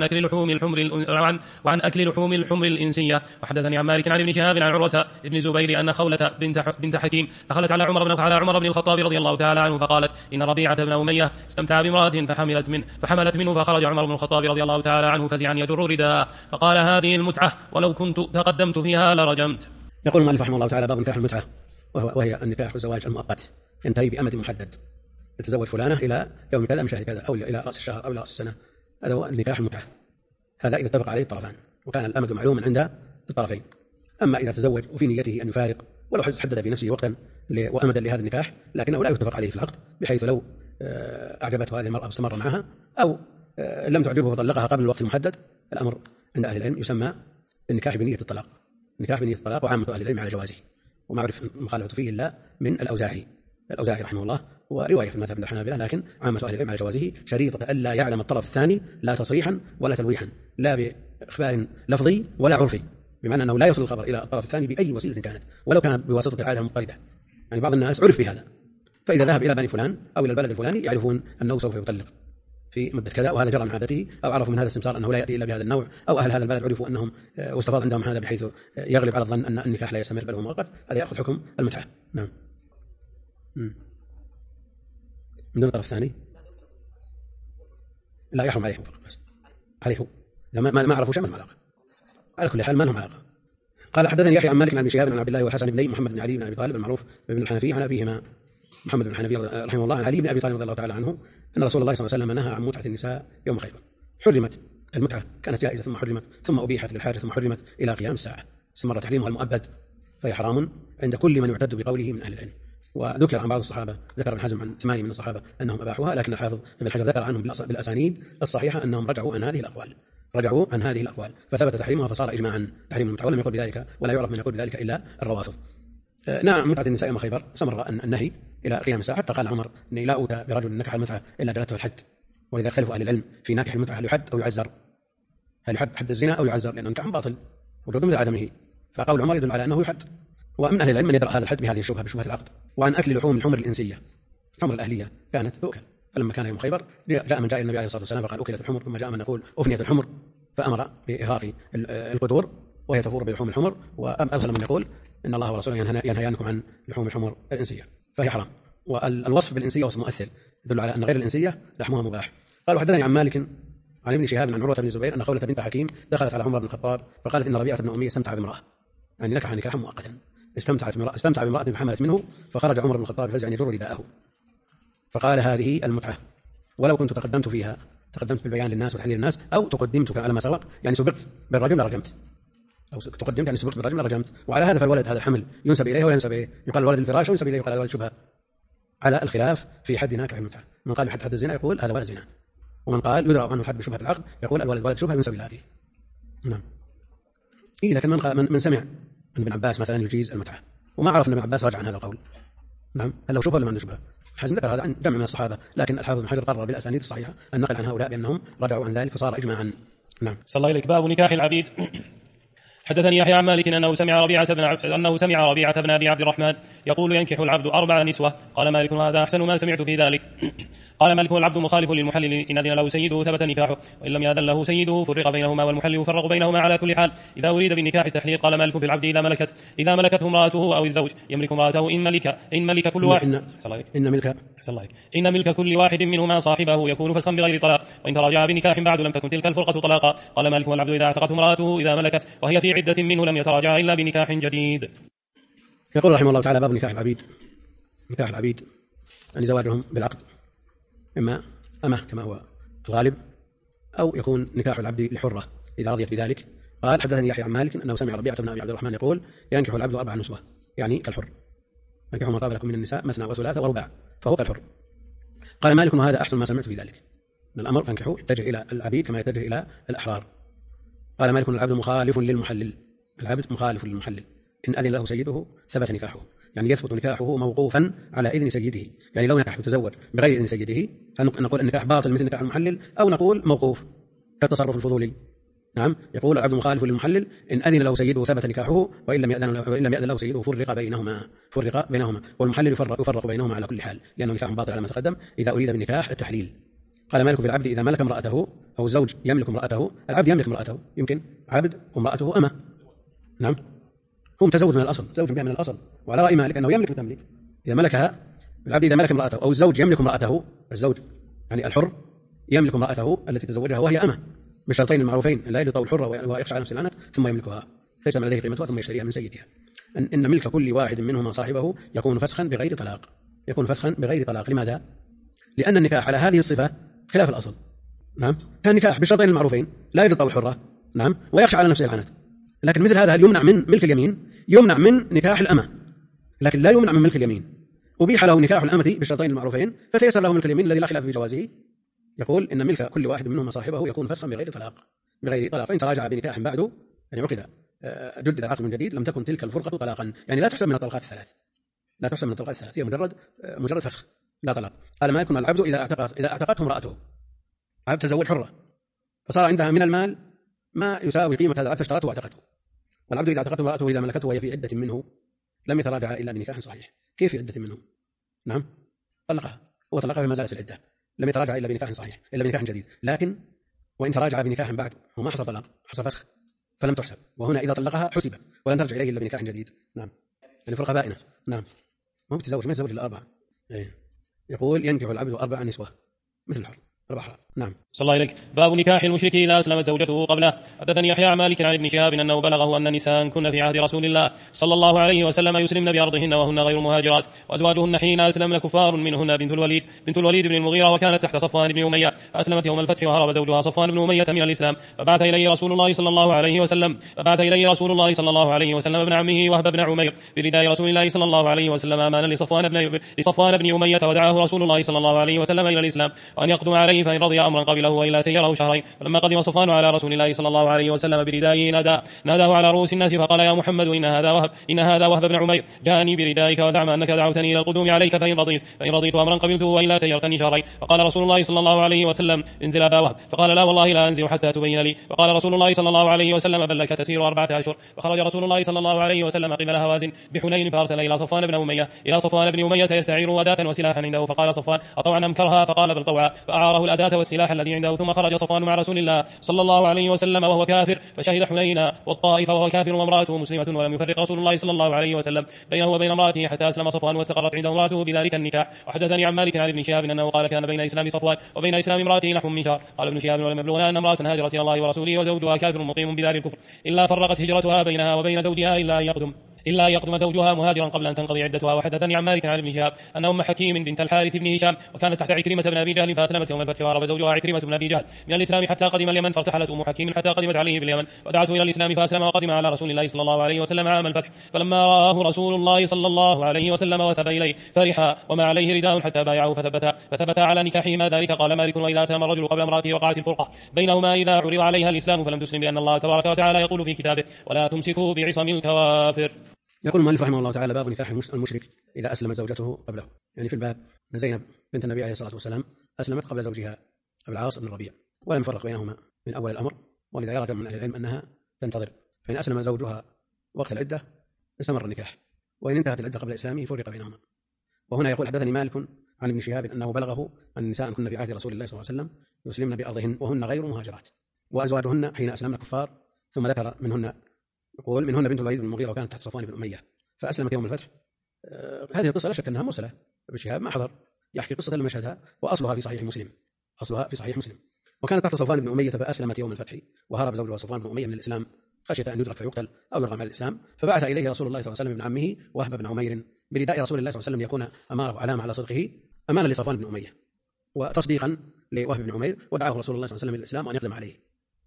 أكل لحوم الحمر الإنسية. وحدثني عن مالك عن ابن شهاب عن عروة بن زبير أن خولة بنت حكيم دخلت على عمر بن الخطاب رضي الله تعالى عنه فقالت إن ربيعة بن أمية استمتع بامرأة فحملت منه فخرج عمر بن الخطاب رضي الله تعالى عنه فزعا يجر رداء فقال هذه المتعة ولو كنت تقدمت فيها لرجمت. يقول المؤلف رحمه الله تعالى باب نكاح المتعة، وهي النكاح الزواج المؤقت ينتهي بأمد محدد، يتزوج فلانة إلى يوم كذا من شهر كذا أو إلى رأس الشهر أو إلى رأس السنة، هذا هو النكاح المتعة، هذا إذا اتفق عليه الطرفان وكان الأمد معلوما عند الطرفين. أما إذا تزوج وفي نيته أن يفارق ولو حدد في نفسه وقتا وأمدا لهذا النكاح لكنه لا يتفق عليه في العقد، بحيث لو أعجبته هذه المرأة واستمر معها أو لم تعجبه وطلقها قبل الوقت المحدد، الأمر عند أهل العلم يسمى النكاح بنية الطلاق، وعامة أهل العلم على جوازه، وما عرف مخالفة فيه إلا من الأوزاعي رحمه الله، ورواية في المذهب عند الحنابلة، لكن عامة أهل العلم على جوازه شريطة ألا يعلم الطرف الثاني لا تصريحا ولا تلويحا، لا بإخبار لفظي ولا عرفي، بمعنى أنه لا يصل الخبر إلى الطرف الثاني بأي وسيلة كانت ولو كانت بواسطة العادة المضطردة. يعني بعض الناس عرف بهذا، فإذا ذهب إلى بني فلان أو إلى البلد الفلاني يعرفون أنه سوف يطلق في مدة كذا وهذا جرى من عادته، أو عرفوا من هذا السمسار أنه لا يأتي إلا بهذا النوع، أو أهل هذا البلد عرفوا أنهم واستفاض عندهم هذا بحيث يغلب على الظن أن النكاح لا يستمر بل هو مؤقت، هذا يأخذ حكم المتعة. نعم. من دون الطرف الثاني لا يحرم عليه فقط، بس عليه إذا ما عرفوا شيء ما علاقة، على كل حال ما لهم علاقة. قال حدثني يحيى عن مالك عن ابن شهاب عن عبد الله والحسن بن محمد بن علي بن أبي طالب المعروف بن الحنفي عن أبيهما محمد بن الحنفي رحمه الله عن علي بن أبي طالب رضي الله تعالى عنه أن رسول الله صلى الله عليه وسلم نهى عن متعة النساء يوم خيبر. حرمت المتعة، كانت جائزة ثم حرمت ثم أبيحت للحاجة ثم حرمت إلى قيام الساعة، استمر تحريمها المؤبد، فهي حرام عند كل من يعتد بقوله من أهل العلم. وذكر عن بعض الصحابة، ذكر ابن حزم عن 8 من الصحابة أنهم أباحوها، لكن الحافظ ابن حجر ذكر عنهم بالأسانيد الصحيحة أنهم رجعوا عن هذه الأقوال فثبت تحريمها فصار إجماعا تحريم المتعة، ولم يقل بذلك ولا يعرف من يقول بذلك إلا الروافض. نعم متعة النساء يوم خيبر استمر النهي إلى قيام الساعة، حتى قال عمر إني لا أوتى برجل نكح المتعة إلا جلته الحد. ولذا اختلفوا أهل العلم في ناكح المتعة هل يحد أو يعزر، هل يحد حد الزنا أو يعزر، لأنه نكاح باطل وجود مثل عدمه، فقول عمر يدل على أنه يحد. ومن أهل العلم من يدرأ هذا الحد بهذه الشبهة بشبهة العقد. وعن أكل لحوم الحمر الإنسية، الحمر الأهلية كانت تؤكل، فلما كان يوم خيبر جاء من جاء النبي عليه الصلاة والسلام فقال أكلت الحمر، ثم جاء من يقول أفنيت الحمر، فأمر بإهراق القدور وهي تفور بلحوم الحمر، وأرسل من يقول إن الله ورسوله ينهيانكم عن لحوم الحمر الإنسية، فهي حرام. والوصف بالإنسية وصف مؤثر يدل على أن غير الإنسية لحمها مباح. قال وحدثني عن مالك عن ابن شهاب عن عروة بن زبير أن خولة بنت حكيم دخلت على عمر بن الخطاب فقالت إن ربيعة بن أمية استمتع بامرأة، يعني نكح نكاحا مؤقتا، استمتع بامرأة فحملت منه، فخرج عمر بن الخطاب فزعا يجر رداءه، فقال هذه المتعة ولو كنت تقدمت بالبيان للناس وتحذير الناس، أو تقدمتك على ما سبق يعني سبقت بالرجل لرجمت، أو تقدمت يعني سبقت بالرجل لرجمت. وعلى هذا فالولد هذا الحمل ينسب إليه ولا ينسب إليه، يقال الولد الفراش وينسب إليه يقال الولد شبهة، على الخلاف في حد ناكح المتعة. من قال حد الزنا يقول هذا ولد زنا، ومن قال يدرى عنه الحد بشبهة العقد يقول الولد ولد شبهة ينسب إلى أبيه. نعم. لكن من سمع أن ابن عباس مثلا يجيز المتعة وما عرف أن ابن عباس رجع عن هذا القول، نعم هل له شبهة ولا ما عنده شبهة؟ حزم ذكر هذا عن جمع من الصحابة، لكن الحافظ بن حجر قرر بالأسانيد الصحيحة النقل عن هؤلاء بأنهم رجعوا عن ذلك فصار إجماعا. نعم. صلى الله إليك. باب نكاح العبيد. حدثني يحيى عن مالك أنه سمع ربيعة بن أبي عبد الرحمن يقول ينكح العبد 4 نسوة. قال مالك هذا أحسن ما سمعت في ذلك. قال مالك العبد مخالف للمحلل إن أذن له سيده ثبت نكاحه، وإن لم يأذن له سيده فرق بينهما، والمحلل يفرق بينهما على كل حال إذا أريد بالنكاح التحليل. قال مالك في العبد إذا ملكته امرأته أو الزوج يملك امرأته إن ملك كل واحد إن ملك كل واحد منهما صاحبه يكون فسخا بغير طلاق، وإن تراجع بنكاح بعد لم تكن تلك الفرقة طلاقا. قال مالك العبد إذا اعتقته امرأته إذا ملكت وهي في عدة منه لم يتراجع إلا بنكاح جديد. يقول رحمه الله تعالى: باب نكاح العبيد. نكاح العبيد يعني زواجهم بالعقد، إما أمه كما هو الغالب، أو يكون نكاح العبد لحرة إذا رضيت بذلك. قال: حدثني يحيى عن مالك أنه سمع ربيعة بن أبي عبد الرحمن يقول ينكح العبد 4 نسوة، يعني كالحر، ينكحوا ما قابلكم من النساء مثنى وثلاث ورباع، فهو كالحر. قال مالك: وهذا أحسن ما سمعت في ذلك، من الأمر فانكحوا يتجه إلى العبيد كما يتجه إلى الأحرار. قال مالك: العبد مخالف للمحلل، العبد مخالف للمحلل إن أذن له سيده ثبت نكاحه، يعني يثبت نكاحه موقوفا على إذن سيده. يعني لو نكح يتزوج بغير إذن سيده فنقول النكاح باطل مثل نكاح المحلل، أو نقول موقوف كالتصرف الفضولي. نعم. يقول: العبد مخالف للمحلل إن أذن له سيده ثبت نكاحه، وإن لم يأذن له سيده فرق بينهما، والمحلل يفرق بينهما على كل حال، لأنه نكاح باطل على ما تقدم إذا أريد بالنكاح التحليل. قال مالك: في العبد إذا ملك امرأته أو الزوج يملك امرأته. العبد يملك امرأته، يمكن عبد وامرأته أمة. نعم. هو متزوج من الأصل، زوج بها من الأصل، وعلى رأي مالك أنه يملك وتملك إذا ملكها. العبد إذا ملك امرأته أو الزوج يملك امرأته، الزوج يعني الحر يملك امرأته التي تزوجها وهي أمة بالشرطين المعروفين: لا يجد الحرة ويخشى على نفسه العنت، ثم يملكها ليس من لديه قيمتها ثم يشتريها من سيدها. إن ملك كل واحد منهما صاحبه يكون فسخا بغير طلاق. لماذا؟ لأن النكاح على هذه الصفة خلاف الأصل. نعم. كان نكاح بالشرطين المعروفين: لا يجد الحرة، نعم، ويخشى على نفسه العنت. لكن مثل هذا يمنع من ملك اليمين، يمنع من نكاح الأمة، لكن لا يمنع من ملك اليمين. أبيح له نكاح الأمة بالشرطين المعروفين فسيسر له ملك اليمين الذي لا خلاف في جوازه. يقول: إن ملك كل واحد منهما صاحبه يكون فسخا بغير طلاق. وإن تراجع بنكاح بعد يعني عقد جدد العقد من جديد لم تكن تلك الفرقة طلاقا، يعني لا تحسب من الطلقات الثلاث، هي مجرد فسخ لا طلاق. قال مالك: العبد إذا اعتقته امرأته، عبد تزوج حرة فصار عندها من المال ما يساوي قيمة هذا العبد فاشترته واعتقته. والعبد إذا اعتقته امرأته إذا ملكته وهي في عدة منه لم يتراجع إلا بنكاح صحيح. كيف في عدة منه؟ نعم، طلقها فيما زالت في العدة، لم يتراجع إلا بنكاح صحيح، إلا بنكاح جديد. لكن وإن تراجع بنكاح بعد وما حصل طلاق، حصل فسخ، فلم تحسب، وهنا إذا طلقها حسبت ولن ترجع إليه إلا بنكاح جديد. نعم، يعني فرقة بائنة. نعم، ما يتزوج إلا 4. يقول: ينكح العبد 4 نسوة مثل الحر. نعم. صلى الله عليك. باب نكاح المشرك إذا أسلمت زوجته قبله. حدثني يحيى عن مالك عن ابن شهاب أنه بلغه أن النساء كن في عهد رسول الله صلى الله عليه وسلم يسلمن بأرضهن وهن غير مهاجرات، وأزواجهن حين أسلمن كفار، منهن بنت الوليد بن المغيرة، وكانت تحت صفوان بن أمية، فأسلمت يوم الفتح وهرب زوجها صفوان بن أمية من الإسلام، فبعث إليه رسول الله صلى الله عليه وسلم ابن عمه وهب بن عمير برداء رسول الله صلى الله عليه وسلم أمانا لصفوان بن أمية، ودعاه رسول الله صلى الله عليه وسلم إلى الإسلام وأن يقدم عليه، فإن رضي أمرا قبله وإلا سيره شهرين. فلما قدم صفوان على رسول الله صلى الله عليه وسلم بردائه ناداه على رؤوس الناس فقال: يا محمد، إن هذا وهب بن عمير جاءني بردائك وزعم أنك دعوتني إلى القدوم عليك، فإن رضيت أمرا قبلته وإلا سيرتني شهرين. فقال رسول الله صلى الله عليه وسلم: انزل أبا وهب. فقال: لا والله لا أنزل حتى تبين لي. فقال رسول الله صلى الله عليه وسلم: بل لك تسير 4 أشهر. فخرج رسول الله صلى الله عليه وسلم قبل هوازن بحنين، فأرسل إلى صفوان بن أمية يستعير أداة وسلاحا عنده، فقال صفوان: أطوعا أم كرها؟ فقال: بل طوعا. فأعاره الأداة والسلاح الذي عنده، ثم خرج صفوان مع رسول الله صلى الله عليه وسلم وهو كافر، فشهد حنين والطائف وهو كافر وامرأته مسلمة، ولم يفرق رسول الله صلى الله عليه وسلم بينه وبين امرأته حتى أسلم صفوان واستقرت عنده امرأته بذلك النكاح. وحدثني عن مالك عن ابن شهاب أنه قال: كان بين إسلام صفوان وبين إسلام امرأته نحو من شهر. قال ابن شهاب: ولم يبلغنا أن امرأة هاجرت إلى الله ورسوله وزوجها كافر مقيم بدار الكفر إلا فرقت هجرتها بينها وبين زوجها إلا يقدم زوجها مهاجرا قبل أن تنقضي عدتها. وحدثني عن مالك عن ابن شهاب أن أم حكيم بنت الحارث بن هشام وكانت تحت عكرمة بن أبي جهل، فأسلمت يوم الفتح، وهرب زوجها عكرمة بن أبي جهل من الإسلام حتى قدم اليمن، فارتحلت أم حكيم حتى قدمت عليه باليمن، ودعته إلى الإسلام فأسلم، وقدم على رسول الله صلى الله عليه وسلم عام الفتح. فلما رآه رسول الله صلى الله عليه وسلم وثب إليه فرحا، وما عليه رداء حتى بايعه فثبت على نكاحهما ذلك. قال مالك: وإذا أسلم الرجل قبل امرأته وقعت الفرقة بينهما إذا عرض عليها الإسلام فلم تسلم، بأن الله تبارك وتعالى يقول في كتابه: ولا تمسكوا بعصم الكوافر. يقول المؤلف رحمه الله تعالى: باب نكاح المشرك إذا أسلمت زوجته قبله. يعني في الباب أن زينب بنت النبي عليه الصلاة والسلام أسلمت قبل زوجها أبي العاص بن الربيع، ولم يفرق بينهما من أول الأمر، ولذا يرى من أهل العلم أنها تنتظر، فإن أسلم زوجها وقت العدة استمر النكاح، وإن انتهت العدة قبل إسلامه فرق بينهما. وهنا يقول حدثني مالك عن ابن شهاب أنه بلغه أن النساء كن في عهد رسول الله صلى الله عليه وسلم يسلمن بأرضهن وهن غير مهاجرات، وأزواجهن حين أسلمن كفار. ثم ذكر منهن يقول منهن بنت الوليد بن المغيرة وكانت تحت صفوان بن أمية فأسلمت يوم الفتح. هذه القصة لا شك أنها مرسلة، ابن شهاب ما حضر يحكي قصة لم يشهدها، وأصلها في صحيح مسلم، أصلها في صحيح مسلم. وكانت تحت صفوان بن أمية فأسلمت يوم الفتح، وهرب زوجها صفوان بن أمية من الإسلام خشية أن يدرك فيقتل أو يرغم على الإسلام، فبعث إليه رسول الله صلى الله عليه وسلم ابن عمه وهب بن عمير برداء رسول الله صلى الله عليه وسلم يكون أماره علامة على صدقه أمانا لصفوان بن أمية وتصديقا لوهب بن عمير، ودعاه رسول الله صلى الله عليه وسلم إلى الإسلام وأن يقدم عليه.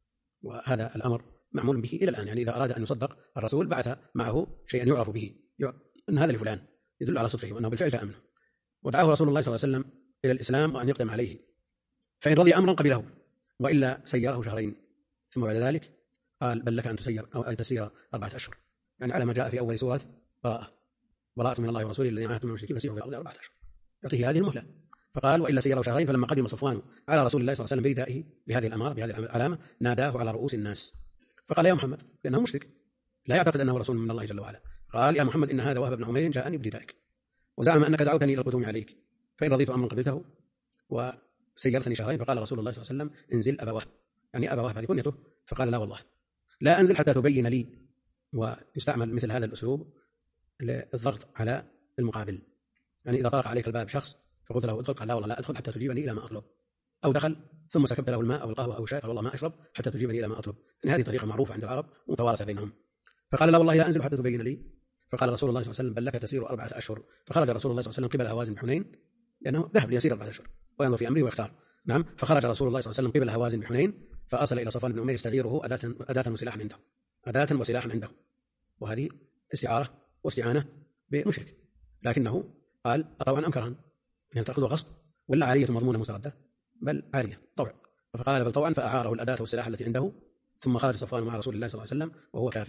وهذا الأمر معمول به إلى الآن، يعني إذا أراد أن يصدق الرسول بعث معه شيئا يعرف به أن هذا لفلان يدل على صدقه وأنه بالفعل جاء منه، ودعاه رسول الله صلى الله عليه وسلم إلى الإسلام وأن يقدم عليه، فإن رضي أمرا قبله وإلا سيره شهرين، ثم بعد ذلك قال بل لك أن تسير أو أن تسير 4 أشهر، يعني على ما جاء في أول سورة براءة من الله ورسوله الذين عاهدتم من المشركين فسيروا في الأرض 4 أشهر، يعطيه هذه المهلة. فقال وإلا سيره شهرين. فلما قدم صفوان على رسول الله صلى الله عليه وسلم بردائه بهذه الأمارة بهذه العلامة ناداه على رؤوس الناس فقال يا محمد، لأنه مشرك لا يعتقد أنه رسول من الله جل وعلا، قال يا محمد إن هذا وهب بن عمير جاءني بردائك وزعم أنك دعوتني إلى القدوم عليك، فإن رضيت أمرا قبلته وسيرتني شهرين. فقال رسول الله صلى الله عليه وسلم انزل أبا وهب، يعني أبا وهب هذه كنيته، فقال لا والله لا أنزل حتى تبين لي. ويستعمل مثل هذا الأسلوب للضغط على المقابل، يعني إذا طرق عليك الباب شخص فقلت له ادخل، قال لا والله لا أدخل حتى تجيبني إلى ما أطلب، أو دخل ثم سكبت له الماء أو القهوة أو الشاي قال والله ما أشرب حتى تجيبني إلى ما أطلب، يعني هذه طريقة معروفة عند العرب ومتوارثة بينهم. فقال لا والله لا أنزل حتى تبين لي. فقال رسول الله صلى الله عليه وسلم بل لك تسير 4 أشهر. فخرج رسول الله صلى الله عليه وسلم قبل هوازن بحنين، لأنه ذهب ليسير 4 أشهر وينظر في أمره ويختار. نعم، فخرج رسول الله صلى الله عليه وسلم قبل هوازن بحنين فأصل إلى صفوان بن أمية يستغيره أداة وسلاحا عنده، أداة وسلاحا عنده، وهذه استعارة واستعانة بمشرك، لكنه قال أطوعا أم كرها، يعني تأخذ غصب ولا عارية مضمونة مستردة، بل عارية طوع. فقال بل طوعا، فأعاره الأداة والسلاح التي عنده. ثم خرج صفوان مع رسول الله صلى الله عليه وسلم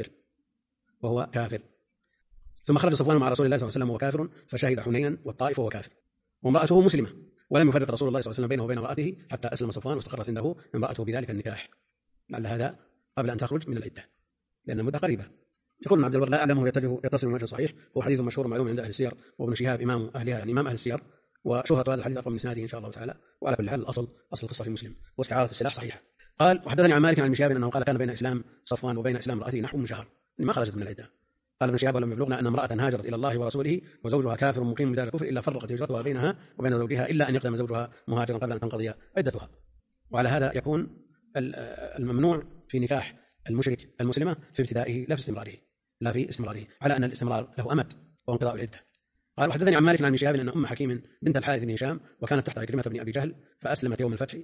وهو كافر. ثم خرج صفوان مع رسول الله صلى الله عليه وسلم وهو كافر فشهد حنينا والطائف وهو كافر، وامرأته مسلمة، ولم يفرق رسول الله صلى الله عليه وسلم بينه وبين امرأته حتى أسلم صفوان واستقرت عنده امرأته بذلك النكاح، لعل هذا قبل أن تخرج من العدة لأن المدة قريبة. يقول ابن عبد البر لا أعلمه يتصل من وجه صحيح، هو حديث مشهور معلوم عند أهل السير، وابن شهاب إمام أهلها يعني إمام أهل السير، وشهرة هذا الحديث أقوى من إسناده إن شاء الله تعالى. وعلى كل حال أصل القصة في مسلم واستعارة السلاح صحيحة. قال وحدثني عن مالك عن ابن شهاب أنه قال كان بين إسلام صفوان وبين إسلام امرأته نحو من شهر، ما خرجت من العدة. قال ابن شهاب ولم يبلغنا أن امرأة هاجرت إلى الله ورسوله وزوجها كافر مقيم بدار الكفر إلا فرقت هجرتها بينها وبين زوجها إلا أن يقدم زوجها مهاجرا قبل أن تنقضي عدتها. وعلى هذا يكون الممنوع في نكاح المشرك المسلمة في ابتدائه لا في استمراره، على أن الاستمرار له أمد وانقضاء العدة. قال وحدثني عن مالك عن ابن شهاب أن أم حكيم بنت الحارث بن هشام وكانت تحت عكرمة بن أبي جهل فأسلمت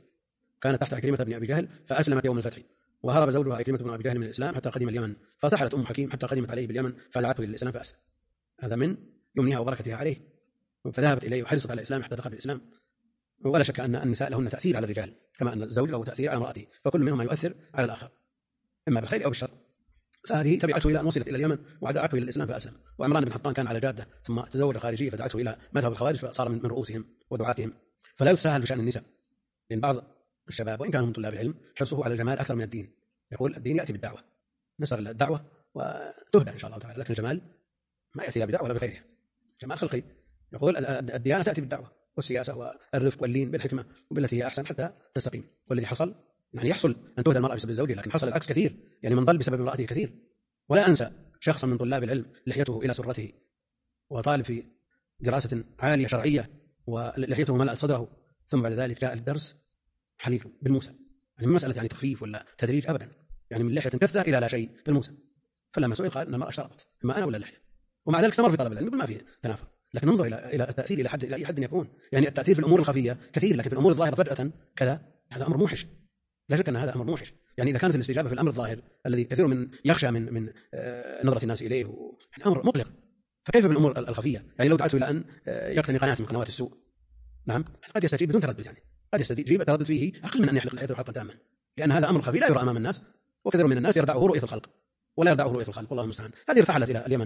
يوم الفتح، وهرب زوجها عكرمة بن أبي جهل من الإسلام حتى قدم اليمن، فارتحلت أم حكيم حتى قدمت عليه باليمن فدعته إلى الإسلام فأسلم. هذا من يمنها وبركتها عليه، فذهبت إليه وحرصت على الإسلام حتى دخل الإسلام. ولا شك أن النساء لهن تأثير على الرجال كما أن الزوج له تأثير على امرأته، فكل منهما يؤثر على الآخر إما بالخير أو بالشر. فهذه تبعته إلى أن وصلت إلى اليمن ودعته إلى الإسلام فأسلم. وعمران بن حطان كان على جادة ثم تزوج خارجية فدعته إلى مذهب الخوارج فصار من رؤوسهم ودعاتهم. فلا يتساهل بشأن النساء، لأن بعض الشباب وإن كانوا من طلاب العلم حرصه على الجمال أكثر من الدين، يقول الدين يأتي بالدعوة، نسر الدعوة وتهدى إن شاء الله تعالى، لكن الجمال ما يأتي لا بدعوة ولا بغيرها، جمال خلقي. يقول الديانة تأتي بالدعوة والسياسة والرفق واللين بالحكمة وبالتي هي أحسن حتى تستقيم. والذي حصل يعني يحصل أن تهدى المرأة بسبب زوجها، لكن حصل العكس كثير، يعني من ضل بسبب امرأته كثير. ولا أنسى شخصا من طلاب العلم لحيته إلى سرته وطالب في دراسة عالية شرعية ولحيته ملأت صدره، ثم بعد ذلك جاء الدرس حليق بالموسى، يعني مسألة يعني تخفيف ولا تدريج أبدا، يعني من لحية كثة إلى لا شيء بالموسى. فلما سئل قال أن المرأة اشترطت إما أنا ولا اللحية، ومع ذلك استمر في طلب العلم ما فيه تنافر. لكن انظر إلى التأثير إلى أي حد يكون، يعني التأثير في الأمور الخفية كثير، لكن في الأمور الظاهرة فجأة كذا، هذا أمر موحش، لا شك أن هذا أمر موحش. يعني إذا كانت الاستجابة في الأمر الظاهر الذي كثير من يخشى من نظرة الناس إليه يعني أمر مقلق، فكيف بالأمور الخفية؟ يعني لو دعته إلى أن يقتني قناة من قنوات السوء، نعم قد يستجيب بدون تردد، يعني قد يستجيب التردد فيه أقل من أن يحلق لحيته حلقا تاما، لأن هذا أمر خفي لا يرى أمام الناس، وكثير من الناس يردعه رؤية الخلق ولا يردعه رؤية الخلق، والله المستعان. هذه ارتحلت إلى اليمن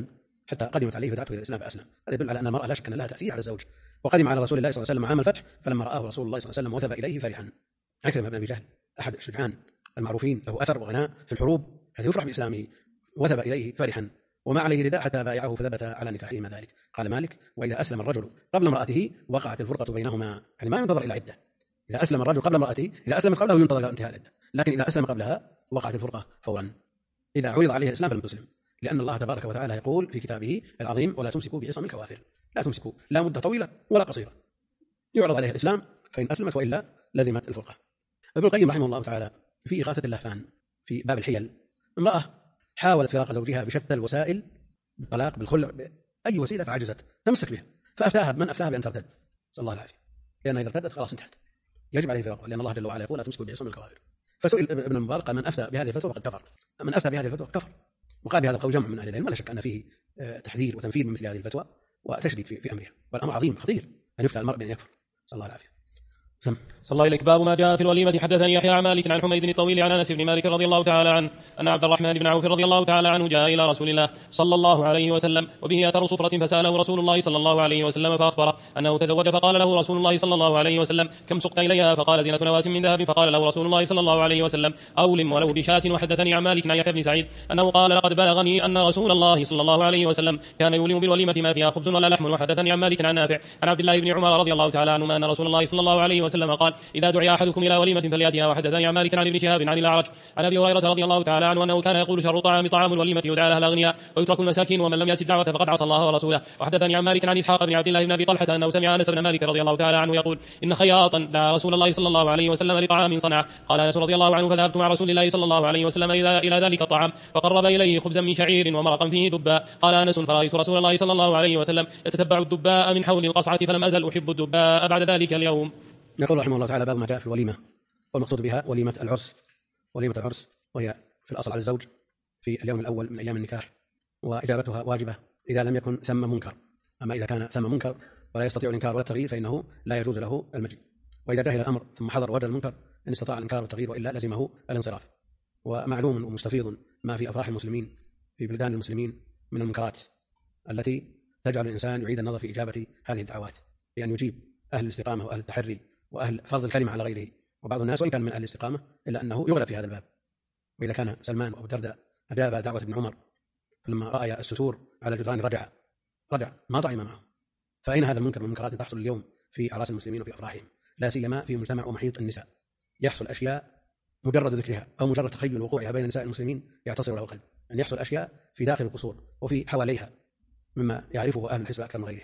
حتى قدمت عليه فدعته إلى الإسلام فأسلم. هذا يدل على أن المرأة لا شك أن لها تأثير على الزوج. وقدم على رسول الله صلى الله عليه وسلم عام الفتح، فلما رآه رسول الله صلى الله عليه وسلم وثب إليه فرحا. عكرمة بن أبي جهل أحد الشجعان المعروفين، له أثر وغناء في الحروب، هذا يفرح بإسلامه، وثب إليه فرحا وما عليه رداء حتى بايعه فثبت على نكاحه ما ذلك. قال مالك: وإذا أسلم الرجل قبل امرأته وقعت الفرقة بينهما، يعني ما ينتظر إلى عدة. إذا أسلم الرجل قبل امرأته، إذا أسلمت قبله ينتظر إلى انتهاء العدة، لكن إذا أسلم قبلها وقعت الفرقة فورا إذا عرض عليه الإسلام فلم تسلم، لأن الله تبارك وتعالى يقول في كتابه العظيم: ولا تمسكوا بعصم الكوافر. لا تمسكوا لا مدة طويلة ولا قصيرة، يعرض عليه الإسلام فإن أسلمت وإلا لزمت الفرقة. ابن القيم رحمه الله تعالى في إغاثة اللهفان في باب الحيل، امرأة حاولت فراق زوجها بشتى الوسائل، بالطلاق، بالخلع، بأي وسيلة، فعجزت، تمسك بها، فأفتاها من أفتاها بأن ترتد، نسأل الله العافية، لأن إذا ارتدت خلاص انتهت، يجب عليه فراقها، لأن الله جل وعلا يقول: لا تمسكوا بعصم الكوافر. فسئل ابن المبارك قال: من أفتى بهذه الفتوى فقد كفر، من أفتى بهذه الفتوى كفر. وقال بهذا القول جمع من أهل العلم، ولا شك أن فيه تحذير وتنفيذ من مثل هذه الفتوى وتشديد في أمرها، والأمر عظيم خطير أن يفتى المرء بأن يكفر، نسأل الله العافية. صلى الله إليك. باب ما جاء في الوليمة. حدثني يحيى عن مالك عن حميد الطويل عن أنس بن مالك رضي الله تعالى عنه أن عبد الرحمن بن عوف رضي الله تعالى عنه جاء إلى رسول الله صلى الله عليه وسلم وبه أثر صفرة، فسأله رسول الله صلى الله عليه وسلم فأخبره أنه تزوج، فقال له رسول الله صلى الله عليه وسلم: كم سقت إليها؟ فقال: زينة نواة من ذهب. فقال له رسول الله صلى الله عليه وسلم: أولم ولو بشاة. وحدثني عن مالك عن يحيى بن سعيد أنه قال: لقد بلغني أن رسول الله صلى الله عليه وسلم كان يولم بالوليمة ما فيها خبز ولا لحم. وحدثني عن مالك عن نافع عن عبد الله بن عمر رضي الله تعالى عنهما أن رسول الله صلى الله عليه وسلم قال: إذا دعي أحدكم إلى وليمة فليأتها. وحدثني عن مالك عن ابن شهاب عن الأعرج عن أبي هريرة رضي الله تعالى عنه أنه كان يقول: شر طعام الوليمة يدعى لها الأغنياء ويترك المساكين، ومن لم يأتي الدعوة فقد عصى الله ورسوله. وحدثني عن مالك عن إسحاق بن عبد الله بن أبي طلحة أنه سمع أنس بن مالك رضي الله تعالى عنه يقول: إن خياطا دعا رسول الله صلى الله عليه وسلم لطعام صنعه. قال أنس رضي الله عنه: فذهبت مع رسول الله صلى الله عليه وسلم إلى ذلك الطعام، فقرب إليه خبزا من شعير ومرقا فيه دباء. قال أنس: فرأيت رسول الله صلى الله عليه وسلم يتتبع الدباء من حول القصعة، فلم أزل أحب الدباء بعد ذلك اليوم. يقول رحمه الله تعالى: باب ما جاء في الوليمة، والمقصود بها وليمة العرس. وليمة العرس وهي في الأصل على الزوج في اليوم الأول من أيام النكاح، وإجابتها واجبة إذا لم يكن ثم منكر. أما إذا كان ثم منكر ولا يستطيع الإنكار ولا التغيير فإنه لا يجوز له المجيء. وإذا جاهل الأمر ثم حضر وجد المنكر إن استطاع الإنكار والتغيير، وإلا لزمه الانصراف. ومعلوم ومستفيض ما في أفراح المسلمين في بلدان المسلمين من المنكرات التي تجعل الإنسان يعيد النظر في إجابة هذه الدعوات، بأن يجيب أهل الاستقامة وأهل التحري وأهل فرض الكلمة على غيره. وبعض الناس وإن كان من أهل الاستقامة إلا أنه يغلب في هذا الباب. وإذا كان سلمان وأبو الدرداء أجاب دعوة ابن عمر فلما رأي الستور على الجدران رجع ما طعم معه. فأين هذا المنكر من المنكرات تحصل اليوم في أعراس المسلمين وفي أفراحهم، لا سيما في مجتمع ومحيط النساء؟ يحصل أشياء مجرد ذكرها أو مجرد تخيل وقوعها بين نساء المسلمين يعتصر له القلب، أن يحصل أشياء في داخل القصور وفي حواليها مما يعرفه أهل الحسبة أكثر من غيرهم.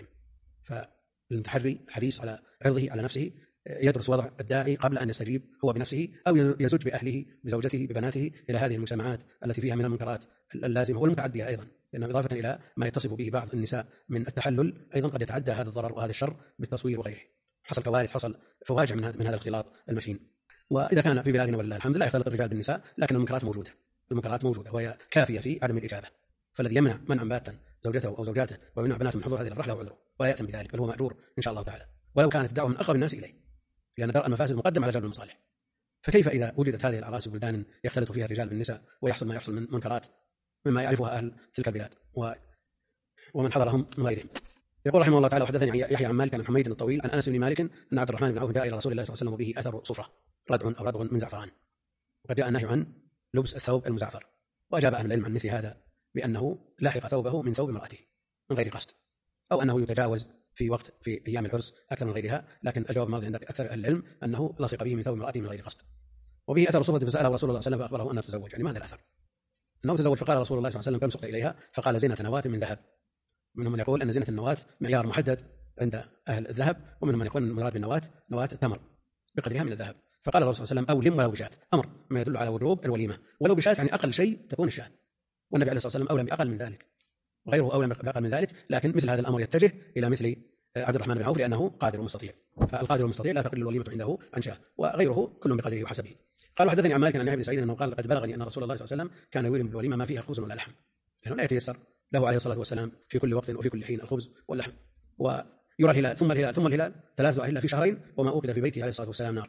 فالمتحري حريص على عرضه على نفسه، يدرس وضع الداعي قبل أن يستجيب هو بنفسه أو يزج بأهله بزوجته ببناته إلى هذه المجتمعات التي فيها من المنكرات اللازمة والمتعدية أيضا، لأن إضافة إلى ما يتصف به بعض النساء من التحلل أيضا قد يتعدى هذا الضرر وهذا الشر بالتصوير وغيره. حصل كوارث، حصل فواجع من هذا الاختلاط المشين. وإذا كان في بلادنا ولله الحمد لا يختلط الرجال بالنساء، لكن المنكرات موجودة وهي كافية في عدم الإجابة. فالذي يمنع منعا باتا زوجته أو زوجاته ويمنع بناته من حضور هذه الرحلة وعذره ولا يأتم بذلك، بل هو مأجور إن شاء الله تعالى، ولو كانت الدعوة من أقرب الناس إليه، لأن درء المفاسد مقدم على جلب المصالح. فكيف إذا وجدت هذه الأعراس في بلدان يختلط فيها الرجال بالنساء ويحصل ما يحصل من منكرات مما يعرفها أهل تلك البلاد ومن حضرهم من غيرهم. يقول رحمه الله تعالى: وحدثني يحيى عن مالك عن حميد الطويل عن أنس بن مالك أن عبد الرحمن بن عوف جاء إلى رسول الله صلى الله عليه وسلم وبه أثر صفرة، ردع أو ردغ من زعفران، وقد جاء النهي عن لبس الثوب المزعفر. وأجاب أهل العلم عن مثل هذا بأنه لاحق ثوبه من ثوب امرأته من غير قصد، أو أنه يتجاوز في وقت في أيام العرس أكثر من غيرها، لكن الجواب الماضي عند أكثر أهل العلم أنه لصق به من ثوب امرأته من غير قصد. وبه أثر صفرة، فسأله رسول الله صلى الله عليه وسلم فأخبره أنه تزوج، يعني ما هذا الأثر؟ أنه تزوج. فقال رسول الله صلى الله عليه وسلم: كم سقت إليها؟ فقال: زينة نواة من ذهب. منهم من يقول أن زينة النواة معيار محدد عند أهل الذهب، ومنهم من يقول أن المراد بالنواة نواة تمر بقدرها من الذهب. فقال الرسول صلى الله عليه وسلم: أولم ولو بشاة، أمر ما يدل على وجوب الوليمة، ولو بشاة يعني أقل شيء تكون الشاة، والنبي عليه الصلاة والسلام أولم بأقل من ذلك وغيره أولم بأقل من ذلك، لكن مثل هذا الأمر يتجه إلى مثل عبد الرحمن بن عوف لأنه قادر مستطيع، فالقادر المستطيع لا تقل الوليمة عنده عن شاة، وغيره كل بقدره وحسبه. قال: حدثني عن مالك عن يحيى بن سعيد أنه قال: قد بلغني أن رسول الله صلى الله عليه وسلم كان يولم بالوليمة ما فيها خبز ولا لحم، لأنه لا يتيسر له عليه الصلاة والسلام في كل وقت وفي كل حين الخبز واللحم. ويرى الهلال ثم الهلال ثم الهلال 3 أهلة في شهرين، وما أوقد في بيته عليه الصلاة والسلام نار.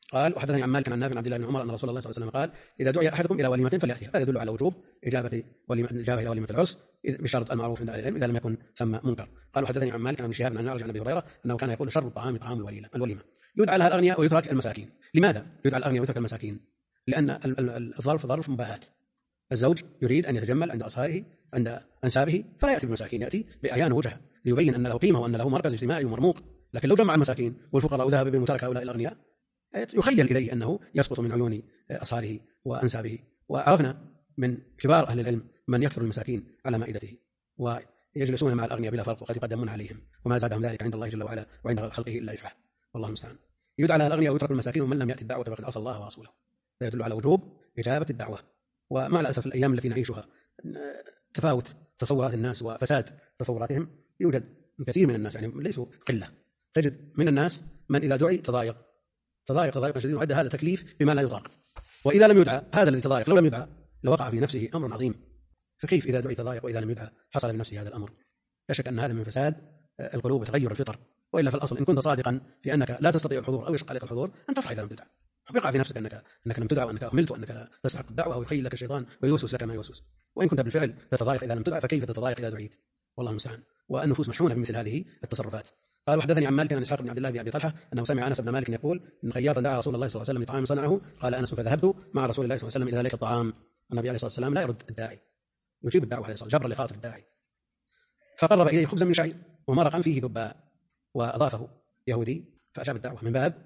قال وحدثني عن مالك عن نافع عن عبد الله بن عمر أن رسول الله صلى الله عليه وسلم قال إذا دعي أحدكم إلى وليمة فليأتها. هذا يدل على وجوب إجابة إلى وليمة العرس بشرط المعروف عند أهل العلم إذا لم يكن ثم منكر. قال وحدثني عن مالك عن شهاب عن نعرج عن أبي هريرة أنه كان يقول شر الطعام طعام الوليمة يدعى لها الأغنياء ويترك المساكين. لماذا يدعى الأغنياء ويترك المساكين؟ لأن الظرف ظرف مباهات. الزوج يريد أن يتجمل عند أصهاره عند أنسابه فلا يأتي بالمساكين، يأتي بأعيان وجهه ليبين أن له قيمة وأن له مركز اجتماعي ومرموق. لكن لو جمع المساكين والفقراء وذهب بهم وترك هؤلاء الأغنياء يخيل إليه أنه يسقط من عيون أصهاره وأنسابه. وعرفنا من كبار أهل العلم من يكثر المساكين على مائدته ويجلسون مع الأغنياء بلا فرق وقد يقدمون عليهم وما زادهم ذلك عند الله جل وعلا وعند خلقه إلا إفحاح، والله المستعان. يدعى لها الأغنياء ويترك المساكين ومن لم يأتي الدعوة فقد عصى الله ورسوله. يدل على وجوب إجابة الدعوة. ومع الأسف الأيام التي نعيشها تفاوت تصورات الناس وفساد تصوراتهم. يوجد كثير من الناس يعني ليسوا قلة، تجد من الناس من إذا دعي تضايق ضيقا شديدا وعد هذا تكليف بما لا يطاق. وإذا لم يدعى هذا الذي تضايق لو لم يدعى لوقع في نفسه أمر عظيم. فكيف إذا دعي تضايق وإذا لم يدعى حصل بنفسه هذا الأمر؟ لا شك أن هذا من فساد القلوب وتغير الفطر. وإلا في الأصل إن كنت صادقا في أنك لا تستطيع الحضور أو يشق عليك الحضور أن تفرح إذا لم تدعى. يقع في نفسك أنك لم تدعى وأنك أهملت وأنك تستحق الدعوة أو يخيل لك الشيطان ويوسوس لك ما يوسوس. وإن كنت بالفعل تتضايق إذا لم تدعى فكيف تتضايق إذا دعيت؟ والله المستعان. والنفوس مشحونة بمثل هذه التصرفات. قال وحدثني عن مالك عن اسحاق بن عبد الله بن ابي طلحه انه سمع انس بن مالك يقول ان خياطا دعا رسول الله صلى الله عليه وسلم لطعام صنعه. قال انس فذهبت مع رسول الله صلى الله عليه وسلم الى ذلك الطعام. النبي عليه الصلاه والسلام لا يرد الداعي، يجيب الدعوه عليه الصلاه والسلام جبرا لخاطر الداعي. فقرب اليه خبزا من شعير ومرقا فيه دباء واضافه يهودي فاجاب الدعوه من باب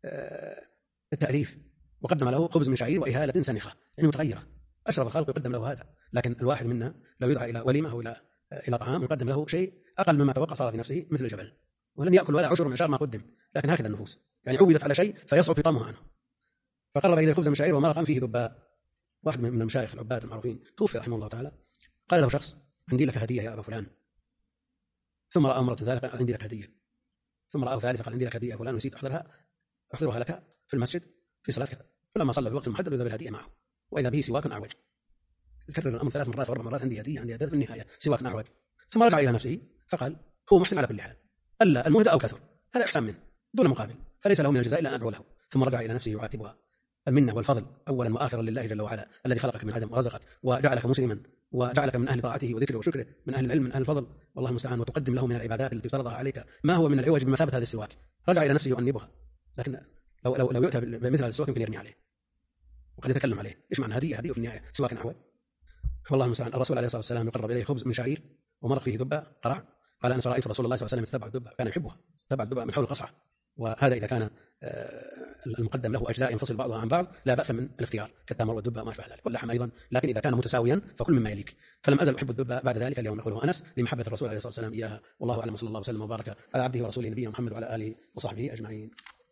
التاليف، وقدم له خبز من شعير واهاله سنخه يعني متغيره. اشرف الخلق يقدم له هذا، لكن الواحد منا لو يدعى الى وليمه او الى طعام يقدم له شيء اقل مما توقع صار في نفسه مثل الجبل ولن يأكل ولا عشر من عشار ما قدم. لكن هكذا النفوس يعني عودت على شيء فيصعب فطامها عنه. فقرب إليه خبز من شعير ومرقا فيه دباء. واحد من المشايخ العباد المعروفين توفي رحمه الله تعالى، قال له شخص عندي لك هدية يا أبا فلان. ثم رأى مرة ثالثة قال عندي لك هدية. ثم رأى ثالثة قال عندي لك هدية فلان نسيت أحضرها لك في المسجد في صلاتك. فلما صلى في وقت محدد وذهب الهدية معه وإذا به سواك أعوج. يكرر الأمر 3 مرات و4 مرات عندي هدية في النهاية سواك أعوج. ثم رجع إلى نفسه فقال هو محسن على كل حال، ألا المهدى أو كثر هذا إحسان منه دون مقابل فليس له من الجزاء إلا أن أدعو له. ثم رجع إلى نفسه يعاتبها. المنة والفضل أولا وآخرا لله جل وعلا الذي خلقك من عدم ورزقك وجعلك مسلما وجعلك من أهل طاعته وذكره وشكره من أهل العلم من أهل الفضل والله المستعان. وتقدم له من العبادات التي فرضها عليك ما هو من العوج بمثابة هذا السواك. رجع إلى نفسه يؤنبها، لكن لو يؤتى بمثل هذا السواك يمكن يرمي عليه وقد يتكلم عليه. إيش معنى هدية وفي النهاية سواك أعوج؟ والله المستعان. الرسول عليه الصلاة والسلام يقرب إليه خبز من شعير ومرق فيه دباء قرع. قال أنا رأيت رسول الله صلى الله عليه وسلم يتبع الدباء كان يحبها، تبع الدباء من حول القصعة. وهذا إذا كان المقدم له أجزاء ينفصل بعضها عن بعض لا بأس من الاختيار كالتمر والدباء ما شابه ذلك واللحم أيضا. لكن إذا كان متساويا فكل مما يليك. فلم أزل أحب الدباء بعد ذلك اليوم يقوله أنس لمحبة الرسول عليه الصلاة والسلام إياها. والله أعلم، صلى الله وسلم وبارك على عبده ورسوله نبينا محمد وعلى آله وصحبه أجمعين.